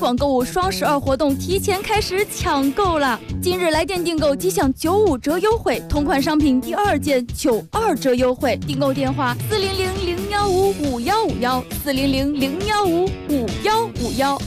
光购物双12活动提前开始抢购了！今日来电订购即享95折优惠，同款商品第2件92折优惠。订购电话400-015-5151，400-015-5151。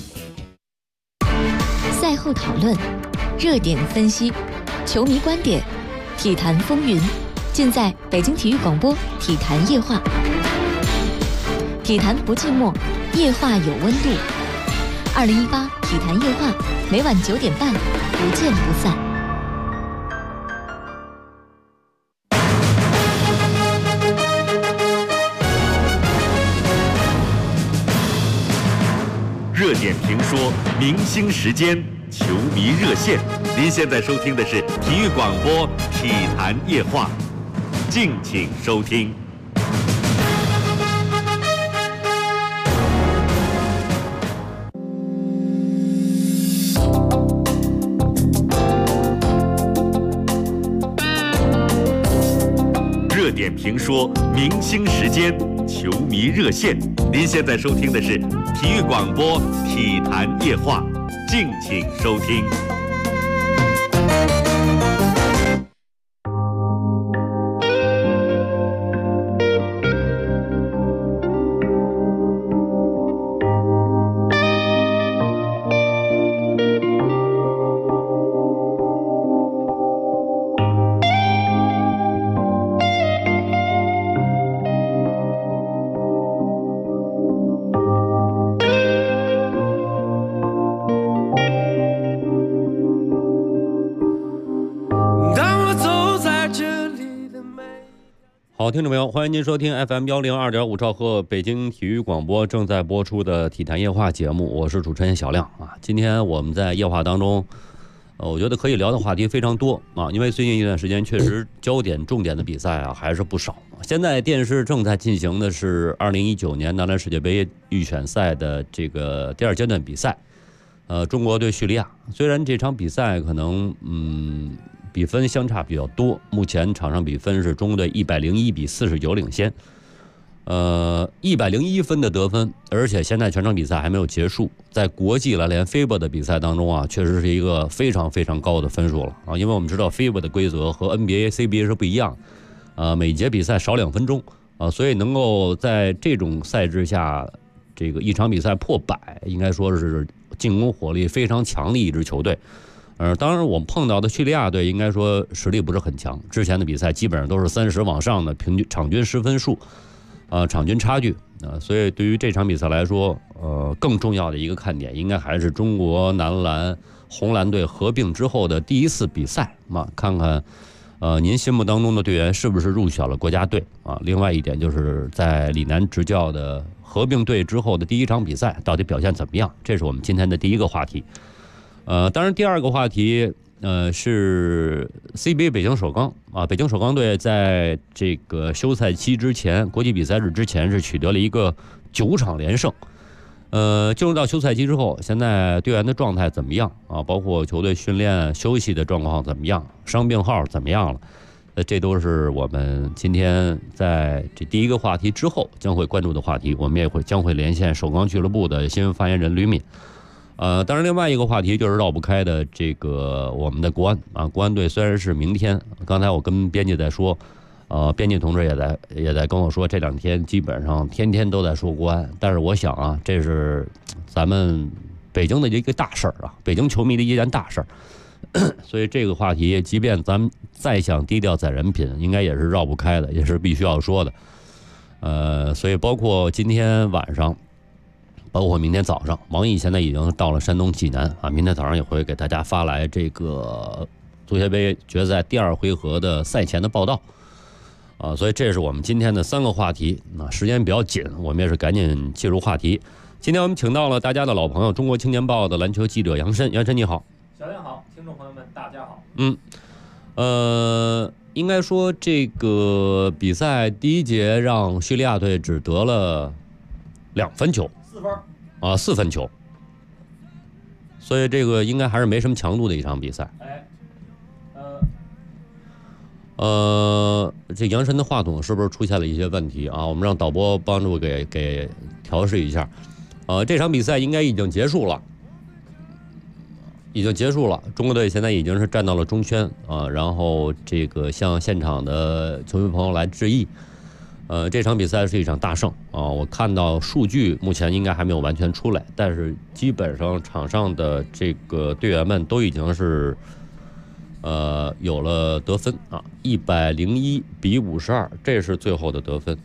赛后讨论，热点分析，球迷观点，体坛风云，尽在北京体育广播体坛夜话。体坛不寂寞，夜话有温度。2018体坛夜话，每晚9点半，不见不散。 热点评说，明星时间，球迷热线。您现在收听的是体育广播体坛夜话，敬请收听。热点评说，明星时间，球迷热线。您现在收听的是体育广播体坛夜话，敬请收听。 好，听众朋友，欢迎您收听 FM102.5兆赫北京体育广播正在播出的体坛夜话节目，我是主持人小亮啊。今天我们在夜话当中，我觉得可以聊的话题非常多啊，因为最近一段时间确实焦点重点的比赛啊还是不少。现在电视正在进行的是2019年男篮世界杯预选赛的这个第2阶段比赛，中国对叙利亚。虽然这场比赛可能比分相差比较多，目前场上比分是中国队101-49领先，101分的得分，而且现在全场比赛还没有结束，在国际篮联 FIBA 的比赛当中啊，确实是一个非常非常高的分数了啊，因为我们知道 FIBA 的规则和 NBA、CBA 是不一样，每节比赛少2分钟啊，所以能够在这种赛制下，这个一场比赛破100，应该说是进攻火力非常强的一支球队。当然我们碰到的叙利亚队应该说实力不是很强，之前的比赛基本上都是30往上的平均场均10分数，场均差距所以对于这场比赛来说，更重要的一个看点应该还是中国男篮红蓝队合并之后的第一次比赛嘛，看看您心目当中的队员是不是入选了国家队啊？另外一点就是在李楠执教的合并队之后的第1场比赛到底表现怎么样？这是我们今天的第一个话题。当然第2个话题是 CBA 北京首钢啊，北京首钢队在这个休赛期之前，国际比赛日之前是取得了一个9场连胜。进入到休赛期之后，现在队员的状态怎么样啊？包括球队训练休息的状况怎么样，伤病号怎么样了？这都是我们今天在这第1个话题之后将会关注的话题。我们也将会连线首钢俱乐部的新闻发言人吕敏。当然另外一个话题就是绕不开的这个我们的国安啊，国安队虽然是明天，刚才我跟编辑在说，编辑同志也在跟我说，这2天基本上天天都在说国安，但是我想啊，这是咱们北京的一个大事儿啊，北京球迷的一件大事儿，所以这个话题即便咱们再想低调载人品，应该也是绕不开的，也是必须要说的。所以包括今天晚上。包括明天早上，王毅现在已经到了山东济南啊，明天早上也会给大家发来这个足协杯决赛第2回合的赛前的报道啊，所以这是我们今天的3个话题。那时间比较紧，我们也是赶紧进入话题。今天我们请到了大家的老朋友，中国青年报的篮球记者杨申。杨申你好。 小亮好，听众朋友们大家好。 应该说这个比赛第1节让叙利亚队只得了2分球。4分球，所以这个应该还是没什么强度的一场比赛。这杨申的话筒是不是出现了一些问题啊？我们让导播帮助给调试一下。这场比赛应该已经结束了已经结束了，中国队现在已经是站到了中圈啊，然后这个向现场的球迷朋友来致意。这场比赛是一场大胜啊！我看到数据目前应该还没有完全出来，但是基本上场上的这个队员们都已经是有了得分啊，101-52，这是最后的得分。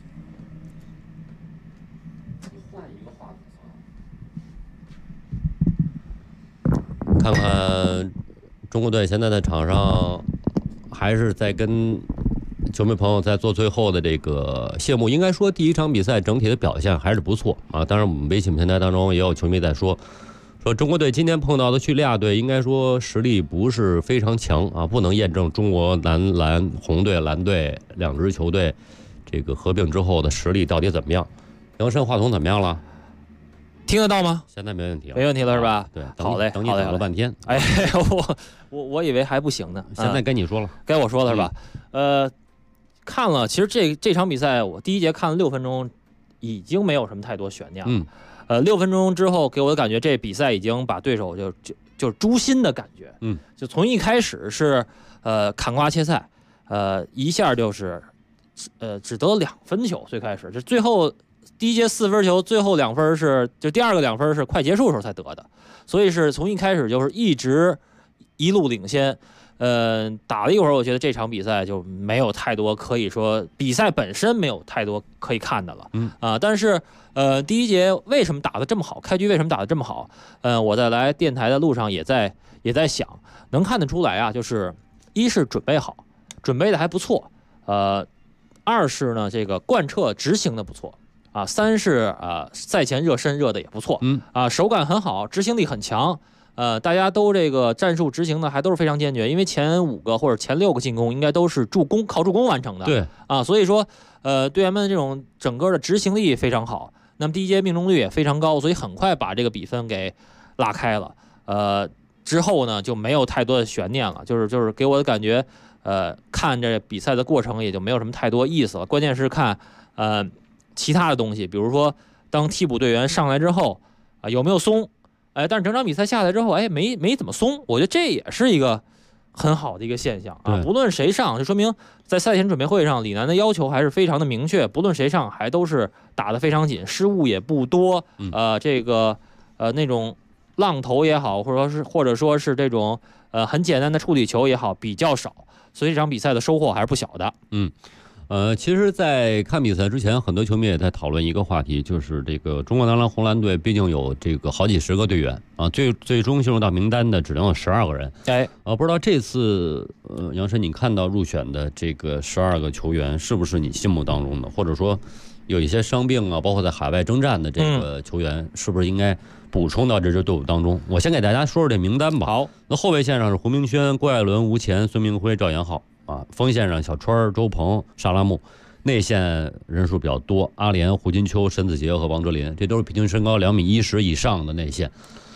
看看中国队现在在场上还是在跟球迷朋友在做最后的这个谢幕。应该说第一场比赛整体的表现还是不错啊。当然我们微信平台当中也有球迷在说中国队今天碰到的叙利亚队应该说实力不是非常强啊，不能验证中国蓝红队蓝队两支球队这个合并之后的实力到底怎么样。杨申话筒怎么样了？ 听得到吗？ 现在没问题了， 没问题了是吧？ 对， 好嘞， 等你等了半天。 哎，我以为还不行呢。 现在该你说了， 该我说了是吧？看了，其实这场比赛我第一节看了6分钟，已经没有什么太多悬念了。6分钟之后给我的感觉，这比赛已经把对手就诛心的感觉。就从一开始是砍瓜切菜，一下就是只得2分球，最开始这最后。第一节4分球，最后2分是就第二个2分是快结束的时候才得的，所以是从一开始就是一路领先。打了一会儿，我觉得这场比赛就没有太多可以说，比赛本身没有太多可以看的了。但是第一节为什么打得这么好？开局为什么打得这么好？我在来电台的路上也在想，能看得出来啊，就是一是准备好，准备的还不错，二是呢这个贯彻执行的不错。三是赛前热身热的也不错，手感很好，执行力很强，大家都这个战术执行的还都是非常坚决，因为前5个或者前6个进攻应该都是靠助攻完成的， 对所以说队员们这种整个的执行力非常好，那么第一节命中率也非常高，所以很快把这个比分给拉开了，之后呢就没有太多的悬念了，就是给我的感觉，看这比赛的过程也就没有什么太多意思了，关键是看其他的东西，比如说当替补队员上来之后有没有松，但是整场比赛下来之后没怎么松，我觉得这也是一个很好的一个现象啊。不论谁上，就说明在赛前准备会上李楠的要求还是非常的明确，不论谁上还都是打得非常紧，失误也不多，这个那种浪投也好，或者说是这种很简单的处理球也好比较少，所以这场比赛的收获还是不小的。 其实在看比赛之前，很多球迷也在讨论一个话题，就是这个中国男篮红蓝队毕竟有这个好几十个队员啊，最终进入到名单的只能有12个人。不知道这次杨申你看到入选的这个12个球员是不是你心目当中的，或者说有一些伤病啊，包括在海外征战的这个球员，是不是应该补充到这支队伍当中？我先给大家说说这名单吧。 好， 那后卫线上是胡明轩、郭艾伦、吴前、孙铭徽、赵延浩。锋线上小川、周鹏、沙拉木，内线人数比较多，阿联、胡金秋、申子杰和王哲林，这都是平均身高2.10米以上的内线。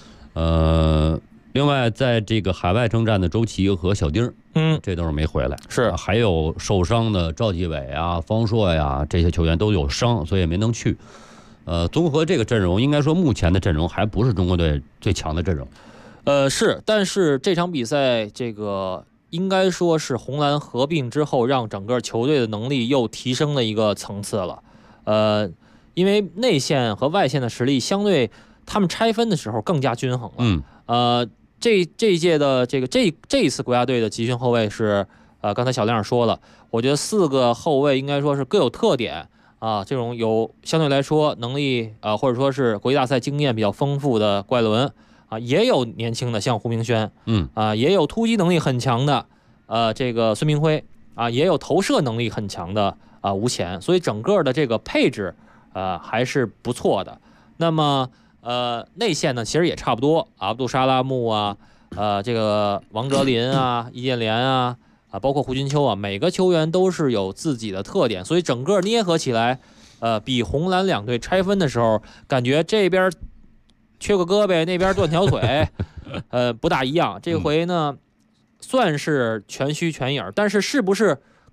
另外在这个海外征战的周琦和小丁，这都是没回来。 是， 还有受伤的赵继伟啊、方硕呀，这些球员都有伤，所以也没能去。综合这个阵容，应该说目前的阵容还不是中国队最强的阵容。 是，但是这场比赛这个。应该说是红蓝合并之后，让整个球队的能力又提升了一个层次了。因为内线和外线的实力相对他们拆分的时候更加均衡了。这一届的这一次国家队的集训后卫是刚才小亮说了，我觉得4个后卫应该说是各有特点啊。这种有相对来说能力或者说是国际大赛经验比较丰富的郭艾伦。也有年轻的像胡明轩，也有突击能力很强的，这个孙铭徽，也有投射能力很强的吴前，所以整个的这个配置，还是不错的。那么，内线呢，其实也差不多，阿卜杜沙拉木这个王哲林易建联包括胡金秋每个球员都是有自己的特点，所以整个捏合起来，比红蓝两队拆分的时候，感觉这边。缺个胳膊，那边断条腿，不大一样。这回呢，算是全虚全影，但是不是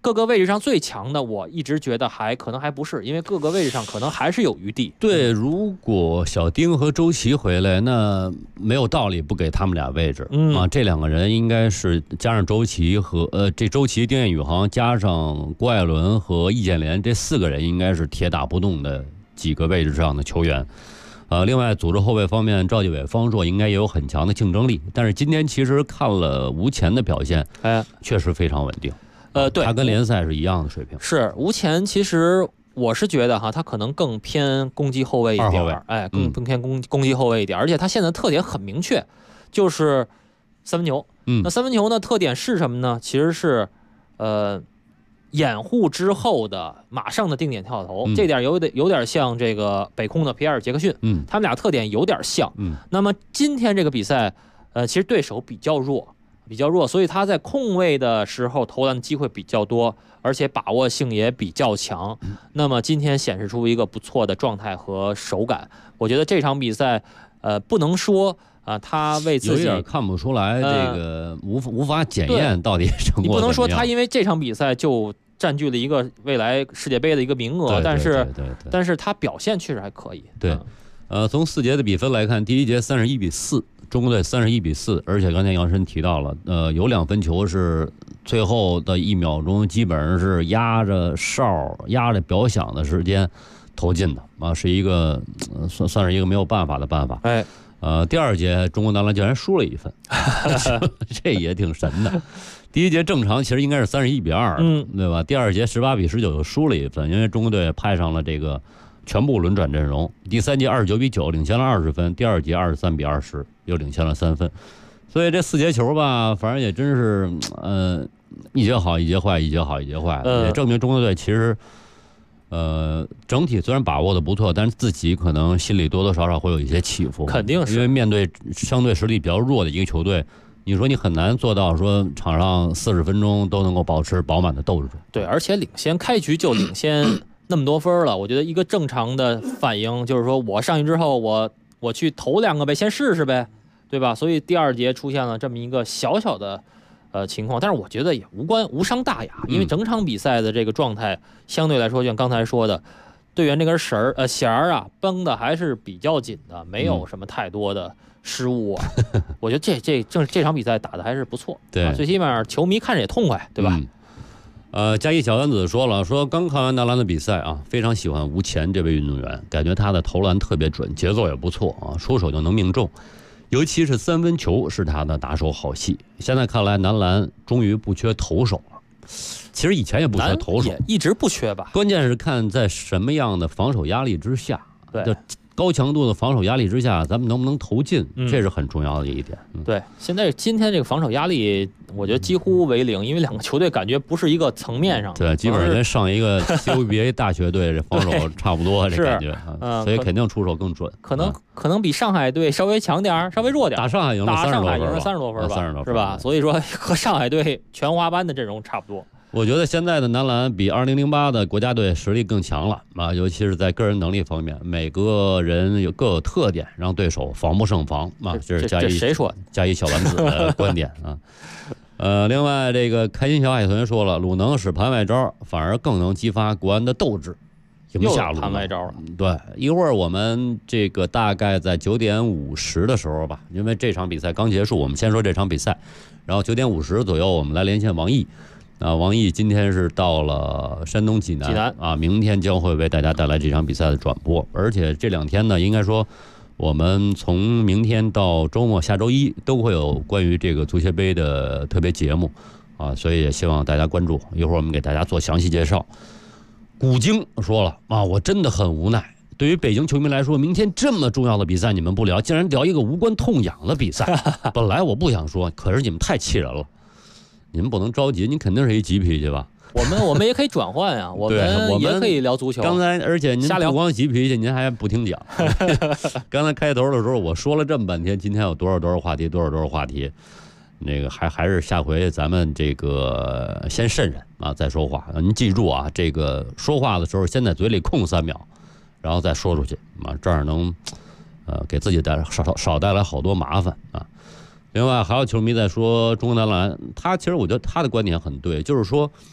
各个位置上最强的，我一直觉得可能还不是，因为各个位置上可能还是有余地。 对，如果小丁和周琦回来，那没有道理不给他们俩位置啊。这两个人应该是加上周琦和这周琦、丁彦雨航加上郭艾伦和易建联这4个人，应该是铁打不动的几个位置上的球员。另外组织后卫方面，赵继伟、方硕应该也有很强的竞争力。但是今天其实看了吴前的表现，确实非常稳定。 对， 他跟联赛是一样的水平。 是吴前，其实我是觉得他可能更偏攻击后卫一点，更偏攻击后卫一点。而且他现在特点很明确，就是三分球。那三分球呢，特点是什么呢？其实是掩护之后的马上的定点跳投，这点有点像这个北控的皮埃尔·杰克逊，他们俩特点有点像。那么今天这个比赛，其实对手比较弱，所以他在空位的时候投篮的机会比较多，而且把握性也比较强。那么今天显示出一个不错的状态和手感，我觉得这场比赛，不能说。他为自己有点看不出来，这个无法检验到底成果怎么样。 你不能说他因为这场比赛就占据了一个未来世界杯的一个名额，但是他表现确实还可以。 对，从4节的比分来看，第1节31-4，中国队31-4，而且刚才杨申提到了，有2分球是最后的1秒钟，基本上是压着哨、压着表响的时间投进的是一个算是一个没有办法的办法。第2节中国男篮竟然输了1分，这也挺神的。第1节正常其实应该是31-2，对吧？第2节18-19又输了1分，因为中国队派上了这个全部轮转阵容。第3节29-9领先了20分，第2节23-20又领先了3分。所以这4节球吧，反正也真是一节好一节坏，一节好一节坏，也证明中国队其实。整体虽然把握的不错，但是自己可能心里多多少少会有一些起伏， 肯定是因为面对相对实力比较弱的一个球队，你说你很难做到说场上40分钟都能够保持饱满的斗志。 对，而且开局就领先那么多分了，我觉得一个正常的反应就是说我上去之后，我去投2个呗，先试试呗，对吧？所以第2节出现了这么一个小小的。情况，但是我觉得也无伤大雅，因为整场比赛的这个状态相对来说，像刚才说的，队员这根弦儿绷的还是比较紧的，没有什么太多的失误啊。我觉得这场比赛打的还是不错， 对， 最起码球迷看着也痛快，对吧？ 嘉义小丸子说刚看完男篮的比赛非常喜欢吴前这位运动员，感觉他的投篮特别准，节奏也不错出手就能命中。尤其是3分球是他的拿手好戏。现在看来，男篮终于不缺投手了。其实以前也不缺投手， 也一直不缺吧。 关键是看在什么样的防守压力之下， 对， 高强度的防守压力之下，咱们能不能投进，这是很重要的一点。 对，今天这个防守压力，我觉得几乎为0，因为2个球队感觉不是一个层面上的。 对，基本上跟上一个 CUBA 大学队这防守差不多，这感觉所以肯定出手更准。 可能比上海队稍微强点，稍微弱点。 打上海赢了 30多分吧，是吧？所以说和上海队全华班的阵容差不多。 我觉得现在的男篮比2008的国家队实力更强了尤其是在个人能力方面，每个人各有特点，让对手防不胜防这是谁说？ 嘉义小丸子的观点另外这个开心小海豚说了，鲁能使盘外招，反而更能激发国安的斗志，赢下鲁能。 盘外招了。 对，一会儿我们这个大概在9点50的时候吧，因为这场比赛刚结束，我们先说这场比赛，然后9点50左右我们来连线王毅。王毅今天是到了山东济南明天将会为大家带来这场比赛的转播，而且这2天呢，应该说我们从明天到周末下周一都会有关于这个足协杯的特别节目所以也希望大家关注，一会儿我们给大家做详细介绍。古京说了我真的很无奈，对于北京球迷来说，明天这么重要的比赛你们不聊，竟然聊一个无关痛痒的比赛。本来我不想说，可是你们太气人了。你们不能着急，你肯定是一急脾气吧？ 我们也可以转换呀，我们也可以聊足球。 刚才而且您不光急脾气，您还不听讲。刚才开头的时候我说了这么半天，今天有多少话题，多少话题，那个还是下回咱们这个先慎任再说话。您记住这个说话的时候先在嘴里空3秒，然后再说出去这样能给自己少带来好多麻烦另外还有球迷在说中国男篮，其实我觉得他的观点很对，就是说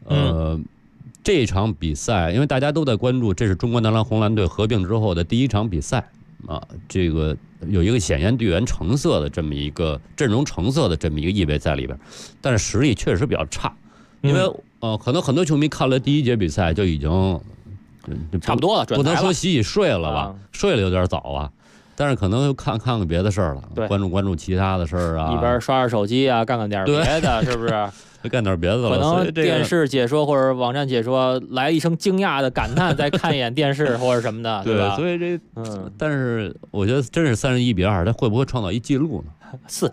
这场比赛，因为大家都在关注，这是中国男篮红蓝队合并之后的第一场比赛啊，这个有一个显现队员成色的这么一个阵容成色的这么一个意味在里边，但是实力确实比较差，因为可能很多球迷看了第一节比赛就已经差不多了， 不能说洗睡了吧，睡了有点早啊。但是可能看看别的事儿了，关注其他的事儿啊， 一边刷刷手机啊，干点别的，是不是？ 干点别的了。 可能电视解说或者网站解说来一声惊讶的感叹，再看一眼电视或者什么的，对吧？ 所以但是我觉得真是31-2，他会不会创造一记录呢 ？4，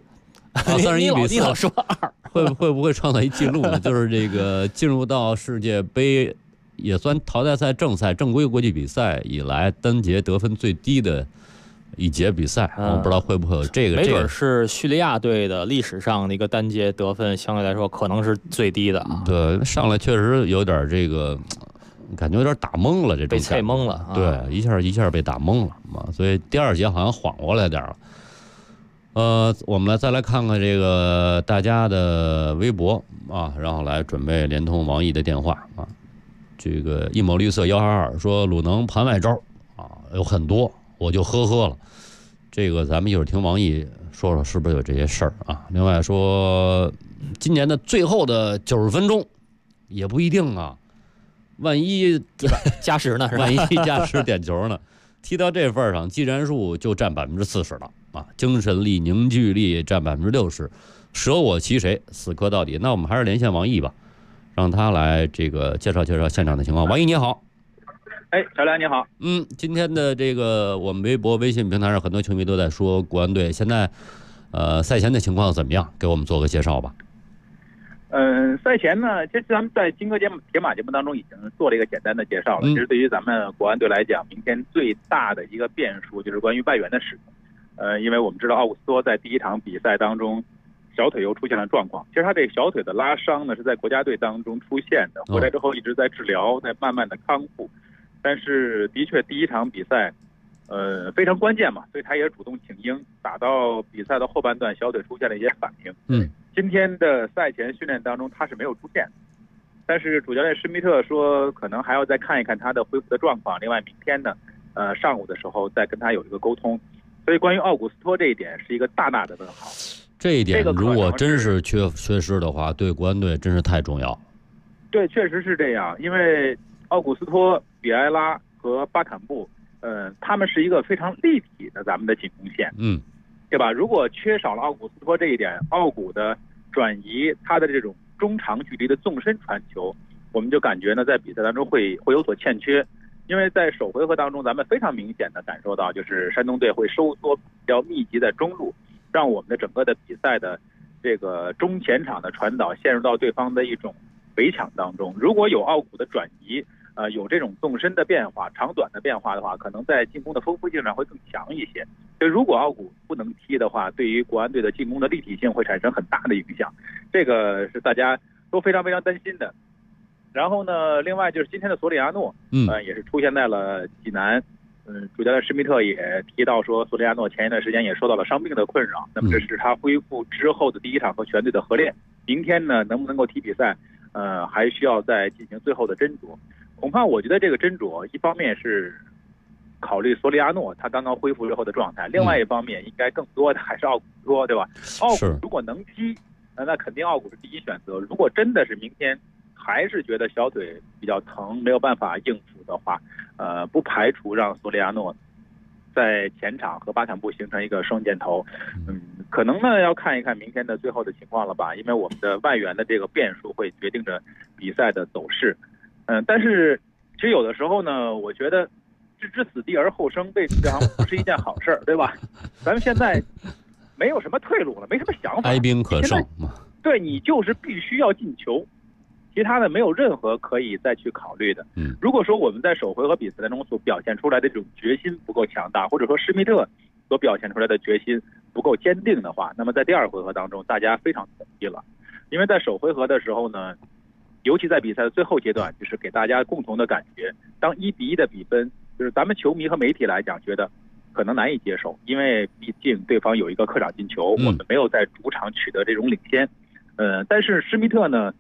31-4， 你老说2， 会不会创造一记录呢？就是这个进入到世界杯也算淘汰赛正赛正规国际比赛以来单节得分最低的一节比赛，我不知道会不会有这个， 没准是叙利亚队的历史上的一个单节得分，相对来说可能是最低的啊。 对，上来确实有点这个感觉有点打懵了，这种被菜懵了。 对，一下被打懵了嘛，所以第二节好像缓过来点了。我们再来看看这个大家的微博啊，然后来准备连通王毅的电话啊。这个一抹绿色122说鲁能盘外招啊有很多。我就呵了，这个咱们一会儿听王毅说说是不是有这些事儿啊？另外说，今年的最后的90分钟也不一定啊，万一加时呢？是吧？ 万一加时点球呢？踢到这份上，技战术就占40%了啊，精神力、凝聚力占60%，舍我其谁，死磕到底。那我们还是连线王毅吧，让他来这个介绍现场的情况。王毅你好。 小梁你好。 今天的这个我们微博、微信平台上很多球迷都在说国安队现在，赛前的情况怎么样？给我们做个介绍吧。 赛前呢，其实咱们在金戈铁马节目当中已经做了一个简单的介绍了。其实对于咱们国安队来讲，明天最大的一个变数就是关于外援的使用。因为我们知道奥古斯托在第一场比赛当中小腿又出现了状况。其实他这小腿的拉伤呢是在国家队当中出现的，回来之后一直在治疗，在慢慢的康复。但是的确第一场比赛非常关键嘛，所以他也主动请缨，打到比赛的后半段小腿出现了一些反应。今天的赛前训练当中他是没有出现，但是主教练施密特说可能还要再看一看他的恢复的状况，另外明天呢上午的时候再跟他有一个沟通。所以关于奥古斯托这一点是一个大大的问号。 这一点如果真是缺失的话，对国安队真是太重要。 对，确实是这样，因为奥古斯托、比埃拉和巴坎布，他们是一个非常立体的咱们的进攻线，对吧？如果缺少了奥古斯托这一点，奥古的转移，他的这种中长距离的纵深传球，我们就感觉呢，在比赛当中会有所欠缺。因为在首回合当中，咱们非常明显的感受到，就是山东队会收缩比较密集在中路，让我们的整个的比赛的这个中前场的传导陷入到对方的一种围抢当中。如果有奥古的转移，有这种纵深的变化、长短的变化的话，可能在进攻的丰富性上会更强一些。所以如果奥古不能踢的话，对于国安队的进攻的立体性会产生很大的影响，这个是大家都非常非常担心的。然后呢，另外就是今天的索里亚诺，也是出现在了济南。主教练施密特也提到说，索里亚诺前一段时间也受到了伤病的困扰。那么这是他恢复之后的第一场和全队的合练。明天呢，能不能够踢比赛，还需要再进行最后的斟酌。恐怕我觉得这个斟酌，一方面是考虑索里亚诺他刚刚恢复之后的状态，另外一方面应该更多的还是奥古斯托，对吧？奥古如果能踢，那肯定奥古是第一选择。如果真的是明天还是觉得小腿比较疼，没有办法应付的话，不排除让索里亚诺在前场和巴坎布形成一个双箭头。可能呢要看一看明天的最后的情况了吧，因为我们的外援的这个变数会决定着比赛的走势。但是其实有的时候呢，我觉得置之死地而后生，未尝不是一件好事儿，对吧？咱们现在没有什么退路了，没什么想法， 哀兵可胜。 对，你就是必须要进球，其他的没有任何可以再去考虑的。如果说我们在首回合比赛当中所表现出来的这种决心不够强大，或者说施密特所表现出来的决心不够坚定的话，那么在第二回合当中大家非常统一了。因为在首回合的时候呢，尤其在比赛的最后阶段，就是给大家共同的感觉，当1-1的比分，就是咱们球迷和媒体来讲觉得可能难以接受，因为毕竟对方有一个客场进球，我们没有在主场取得这种领先。但是施密特呢，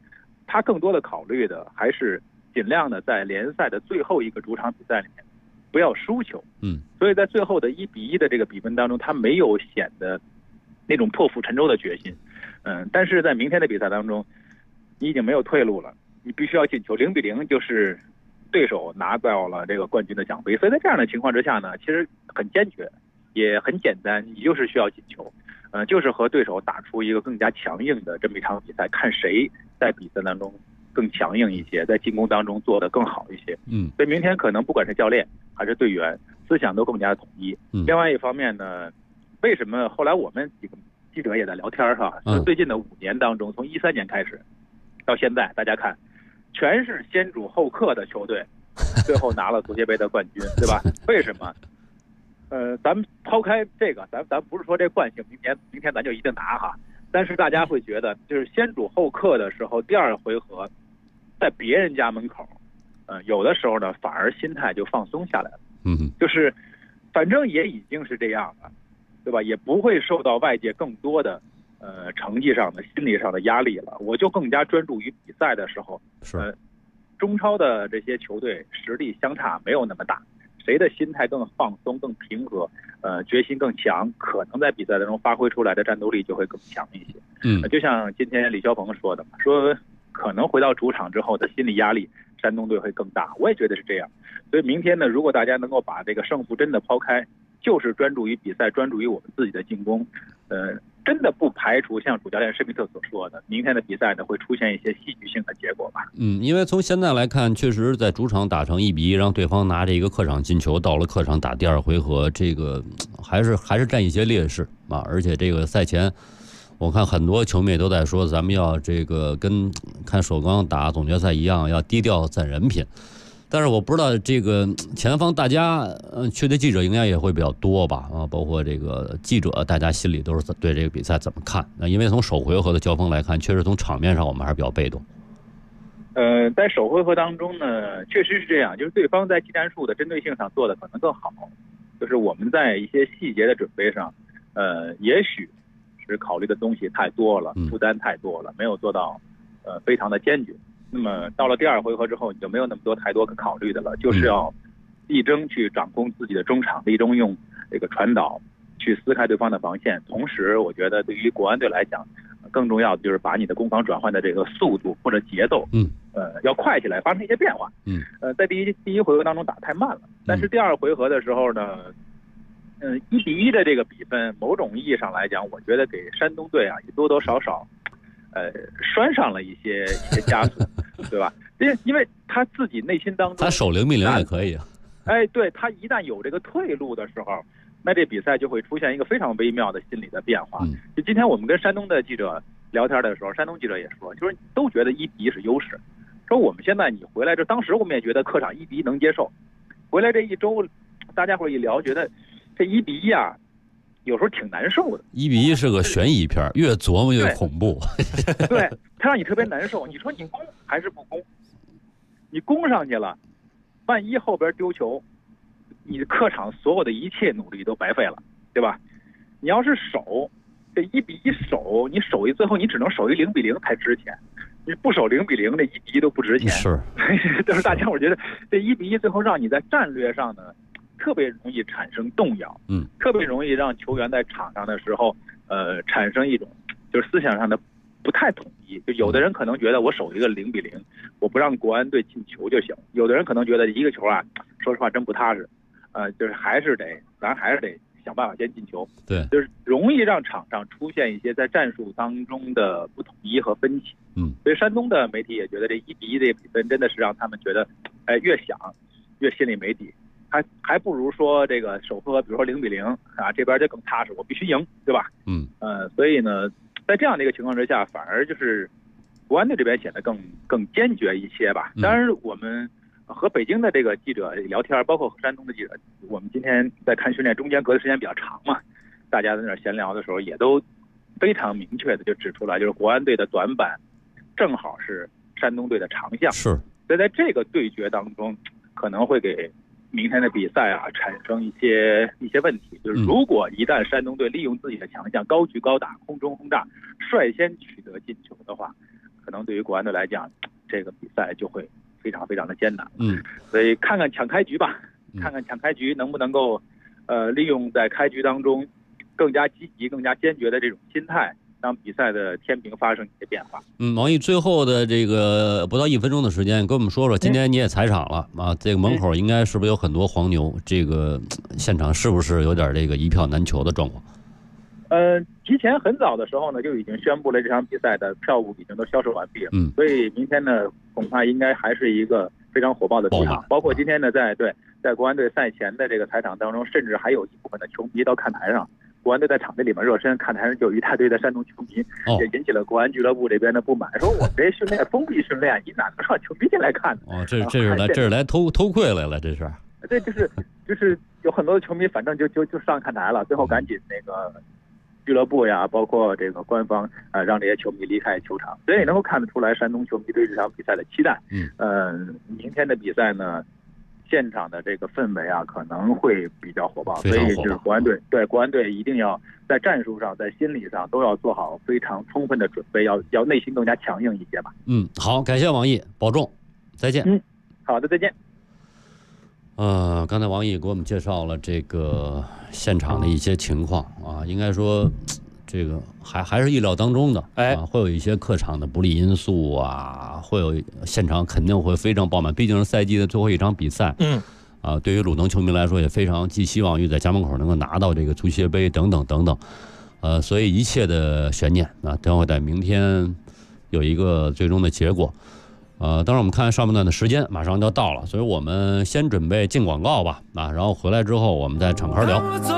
他更多的考虑的还是尽量的在联赛的最后一个主场比赛里面不要输球。所以在最后的1-1的这个比分当中，他没有显得那种破釜沉舟的决心。但是在明天的比赛当中，你已经没有退路了，你必须要进球。0-0就是对手拿到了这个冠军的奖杯。所以在这样的情况之下呢，其实很坚决，也很简单，你就是需要进球。就是和对手打出一个更加强硬的这么一场比赛，看谁在比赛当中更强硬一些，在进攻当中做得更好一些。所以明天可能不管是教练还是队员，思想都更加统一。另外一方面呢，为什么后来我们几个记者也在聊天哈，就最近的5年当中，从13年开始到现在，大家看，全是先主后客的球队，最后拿了足协杯的冠军，对吧？为什么？咱们抛开这个，咱不是说这惯性明天咱就一定拿哈，但是大家会觉得，就是先主后客的时候，第2回合在别人家门口，有的时候呢反而心态就放松下来了。就是反正也已经是这样了，对吧？也不会受到外界更多的成绩上的、心理上的压力了。我就更加专注于比赛的时候。中超的这些球队实力相差没有那么大。谁的心态更放松、更平和，决心更强，可能在比赛当中发挥出来的战斗力就会更强一些。就像今天李霄鹏说的嘛，说可能回到主场之后的心理压力，山东队会更大。我也觉得是这样。所以明天呢，如果大家能够把这个胜负真的抛开，就是专注于比赛，专注于我们自己的进攻，真的不排除像主教练施密特所说的，明天的比赛呢会出现一些戏剧性的结果吧。 因为从现在来看，确实在主场打成1-1，让对方拿着一个客场进球，到了客场打第2回合，这个还是占一些劣势啊。而且这个赛前，我看很多球迷都在说，咱们要这个跟看首钢打总决赛一样，要低调攒人品。但是我不知道这个前方大家去的记者应该也会比较多吧，包括这个记者，大家心里都是对这个比赛怎么看？因为从首回合的交锋来看，确实从场面上我们还是比较被动。 在首回合当中呢，确实是这样，就是对方在技战术的针对性上做的可能更好，就是我们在一些细节的准备上，也许是考虑的东西太多了，负担太多了，没有做到非常的坚决。那么到了第2回合之后，你就没有那么多太多可考虑的了，就是要力争去掌控自己的中场，力争用这个传导去撕开对方的防线。同时，我觉得对于国安队来讲，更重要的就是把你的攻防转换的这个速度或者节奏，要快起来，发生一些变化。在第一回合当中打太慢了，但是第2回合的时候呢，1-1的这个比分，某种意义上来讲，我觉得给山东队啊也多多少少拴上了一些枷锁，对吧？因为他自己内心当中， 他守0-0也可以啊。 对，他一旦有这个退路的时候，那这比赛就会出现一个非常微妙的心理的变化。就今天我们跟山东的记者聊天的时候，山东记者也说，就是都觉得1-1是优势。说我们现在你回来，这当时我们也觉得客场1-1能接受，回来这一周，大家伙一聊，觉得这1-1啊，有时候挺难受的。 1-1是个悬疑片，越琢磨越恐怖。 对，它让你特别难受。你说你攻还是不攻？你攻上去了，万一后边丢球，你客场所有的一切努力都白费了，对吧？你要是守，这1-1守，你守最后你只能守一0-0才值钱。你不守0-0，这1-1都不值钱。 是， 就是大家我觉得这1-1最后让你在战略上呢，特别容易产生动摇，特别容易让球员在场上的时候，产生一种就是思想上的不太统一。就有的人可能觉得我守一个0-0，我不让国安队进球就行；有的人可能觉得一个球啊，说实话真不踏实，就是咱还是得想办法先进球。 对， 就是容易让场上出现一些在战术当中的不统一和分歧。所以山东的媒体也觉得这1-1这比分真的是让他们觉得，越想越心里没底。还不如说这个首回合，比如说0-0啊，这边就更踏实，我必须赢，对吧？所以呢，在这样的一个情况之下，反而就是国安队这边显得更坚决一些吧。当然，我们和北京的这个记者聊天，包括和山东的记者，我们今天在看训练，中间隔的时间比较长嘛，大家在那闲聊的时候，也都非常明确的就指出来，就是国安队的短板正好是山东队的长项。 是， 所以在这个对决当中，可能会给明天的比赛啊产生一些问题。就是如果一旦山东队利用自己的强项，高举高打，空中轰炸，率先取得进球的话，可可能对于国安队来讲，这个比赛就会非常非常的艰难。所以看看抢开局吧，看看抢开局能不能够利用在开局当中更加积极、更加坚决的这种心态，让比赛的天平发生一些变化。 王毅最后的这个不到1分钟的时间，跟我们说说，今天你也踩场了啊，这个门口应该是不是有很多黄牛？这个现场是不是有点这个一票难求的状况？ 提前很早的时候呢，就已经宣布了这场比赛的票务已经都销售完毕了。所以明天呢，恐怕应该还是一个非常火爆的比场。包括今天呢，在国安队赛前的这个采场当中，甚至还有一部分的球迷到看台上。国安队在场地里面热身，看台上就有一大堆的山东球迷，也引起了国安俱乐部这边的不满，说我们这训练封闭训练，你哪能让球迷进来看呢？ 这是来偷窥来了，这是。 对，就是有很多的球迷，反正就上看台了，最后赶紧那个俱乐部呀，包括这个官方让这些球迷离开球场，所以也能够看得出来山东球迷对这场比赛的期待。明天的比赛呢，现场的这个氛围啊，可能会比较火爆，所以就是国安队一定要在战术上、在心理上都要做好非常充分的准备，要内心更加强硬一些吧。 好，感谢王毅，保重，再见。 好的，再见。 刚才王毅给我们介绍了这个现场的一些情况啊，应该说这个还是意料当中的，会有一些客场的不利因素啊，会有现场肯定会非常爆满，毕竟是赛季的最后一场比赛。对于鲁能球迷来说也非常寄希望于在家门口能够拿到这个足协杯等等等等，所以一切的悬念将会在明天有一个最终的结果。当然我们看上半段的时间马上就要到了，所以我们先准备进广告吧，然后回来之后我们再敞开聊。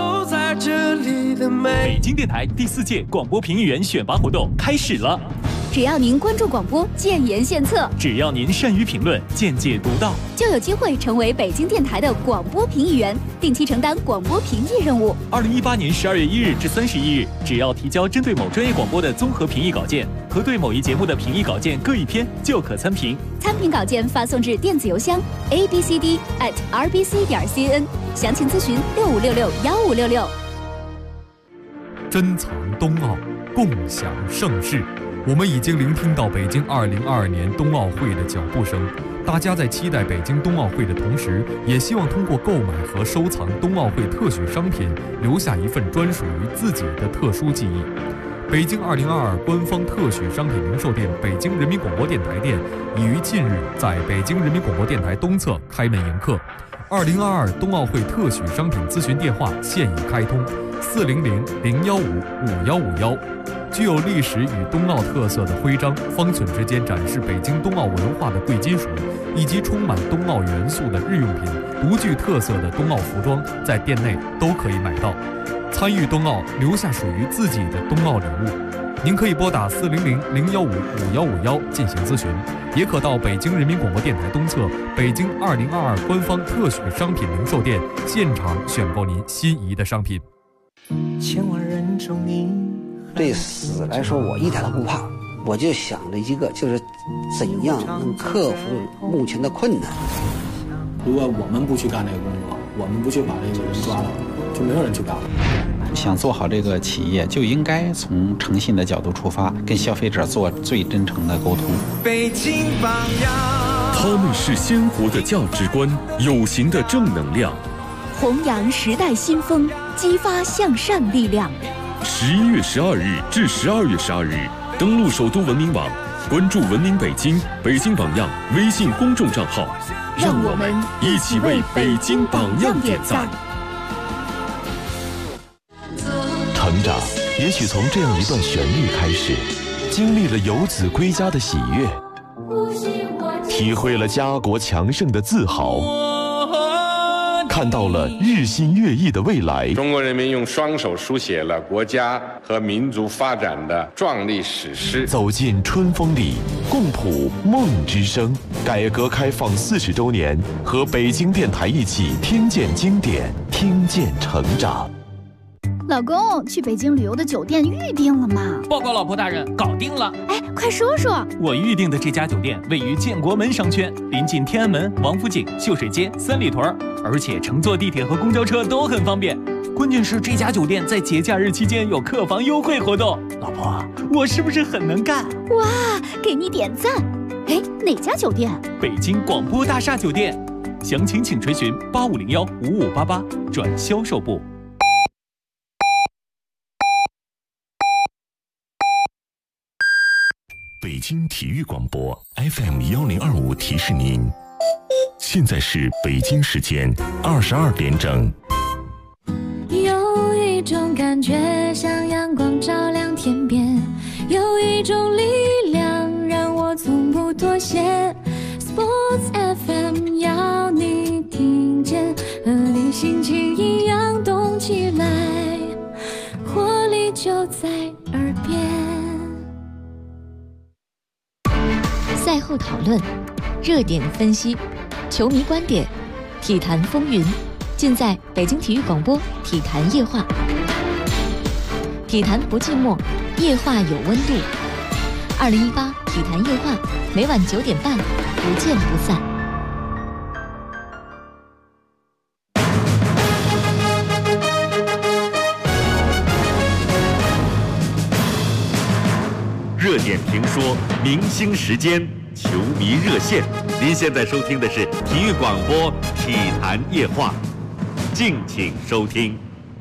北京电台第4届广播评议员选拔活动开始了， 只要您关注广播，建言献策； 只要您善于评论，见解独到， 就有机会成为北京电台的广播评议员，定期承担广播评议任务。 2018年12月1日至31日，只要提交针对某专业广播的综合评议稿件和对某一节目的评议稿件各1篇，就可参评。 参评稿件发送至电子邮箱 abcd@rbc.cn， 详情咨询65661566。 珍藏冬奥，共享盛世。我们已经聆听到北京2022年冬奥会的脚步声，大家在期待北京冬奥会的同时，也希望通过购买和收藏冬奥会特许商品，留下一份专属于自己的特殊记忆。北京2022官方特许商品零售店北京人民广播电台店已于近日在北京人民广播电台东侧开门迎客。2022冬奥会特许商品咨询电话现已开通，400-015-5151。具有历史与冬奥特色的徽章，方寸之间展示北京冬奥文化的贵金属，以及充满冬奥元素的日用品，独具特色的冬奥服装，在店内都可以买到。参与冬奥，留下属于自己的冬奥礼物。您可以拨打400-015-5151进行咨询，也可到北京人民广播电台东侧北京2022官方特许商品零售店现场选购您心仪的商品。 千万人中你对死来说，我一点都不怕，我就想着一个，就是怎样能克服目前的困难。 如果我们不去干这个工作，我们不去把这个人抓到，就没有人去干了。 想做好这个企业，就应该从诚信的角度出发，跟消费者做最真诚的沟通。 北京榜样，他们是鲜活的价值观，有形的正能量， 弘扬时代新风，激发向善力量。 11月12日至12月12日，登录首都文明网，关注文明北京、北京榜样微信公众账号，让我们一起为北京榜样点赞。 成长也许从这样一段旋律开始，经历了游子归家的喜悦，体会了家国强盛的自豪，看到了日新月异的未来。 中国人民用双手书写了国家和民族发展的壮丽史诗。 走进春风里，共谱梦之声。改革开放40周年，和北京电台一起听见经典，听见成长。 老公，去北京旅游的酒店预定了吗？ 报告老婆大人，搞定了。 哎，快说说。 我预定的这家酒店位于建国门商圈，临近天安门、王府井、秀水街、三里屯，而且乘坐地铁和公交车都很方便。 关键是这家酒店在节假日期间有客房优惠活动。老婆，我是不是很能干？ 哇，给你点赞！哎，哪家酒店？ 北京广播大厦酒店。详情请垂询8501-5588转销售部。 北京体育广播 FM1025提示您，现在是北京时间22点整。 有一种感觉像阳光照亮天边，有一种力量让我从不妥协。Sports FM 要你听见，和你心情一样动起来，活力就在耳边。 赛后讨论，热点分析，球迷观点，体坛风云，尽在北京体育广播体坛夜话。体坛不寂寞，夜话有温度。2018体坛夜话，每晚9点半，不见不散。 热点评说，明星时间，球迷热线。您现在收听的是体育广播体坛夜话，敬请收听。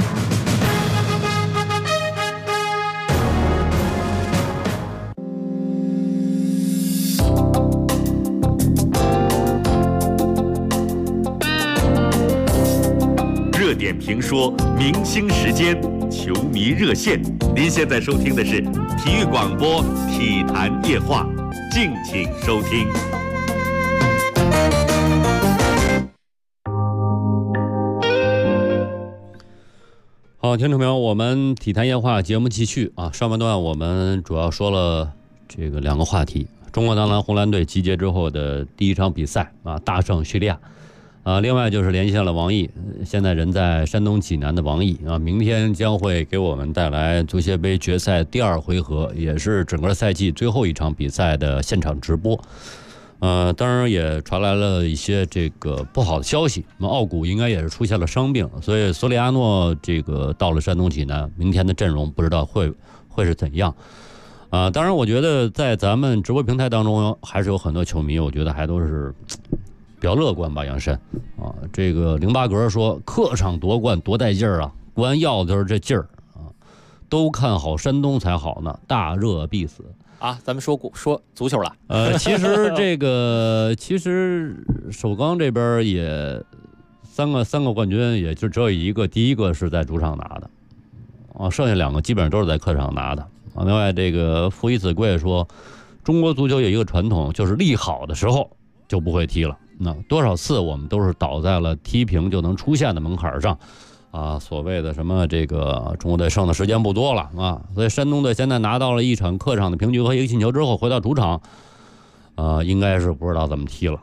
热点评说，明星时间，球迷热线。您现在收听的是体育广播体坛夜话，敬请收听。 好，听众朋友，我们体坛夜话节目继续啊。上半段我们主要说了这个2个话题：中国男篮红蓝队集结之后的第一场比赛啊，大胜叙利亚。另外就是连线了王毅，现在人在山东济南的王毅啊，明天将会给我们带来足协杯决赛第2回合，也是整个赛季最后一场比赛的现场直播。当然也传来了一些这个不好的消息，那么奥古应该也是出现了伤病，所以索里亚诺这个到了山东济南，明天的阵容不知道会是怎样。当然我觉得在咱们直播平台当中还是有很多球迷，我觉得还都是比较乐观吧，杨申啊，这个08格说客场夺冠多带劲儿啊，果然要的就是这劲儿啊，都看好山东才好呢，大热必死啊。咱们说足球了， 其实首钢这边也三个冠军，也就只有一个，第一个是在主场拿的啊，剩下2个基本上都是在客场拿的啊。另外这个傅一子贵说，中国足球有一个传统，就是利好的时候就不会踢了。那多少次我们都是倒在了踢平就能出现的门槛上，啊，所谓的什么这个中国队剩的时间不多了啊，所以山东队现在拿到了一场客场的平局和1个进球之后，回到主场，应该是不知道怎么踢了。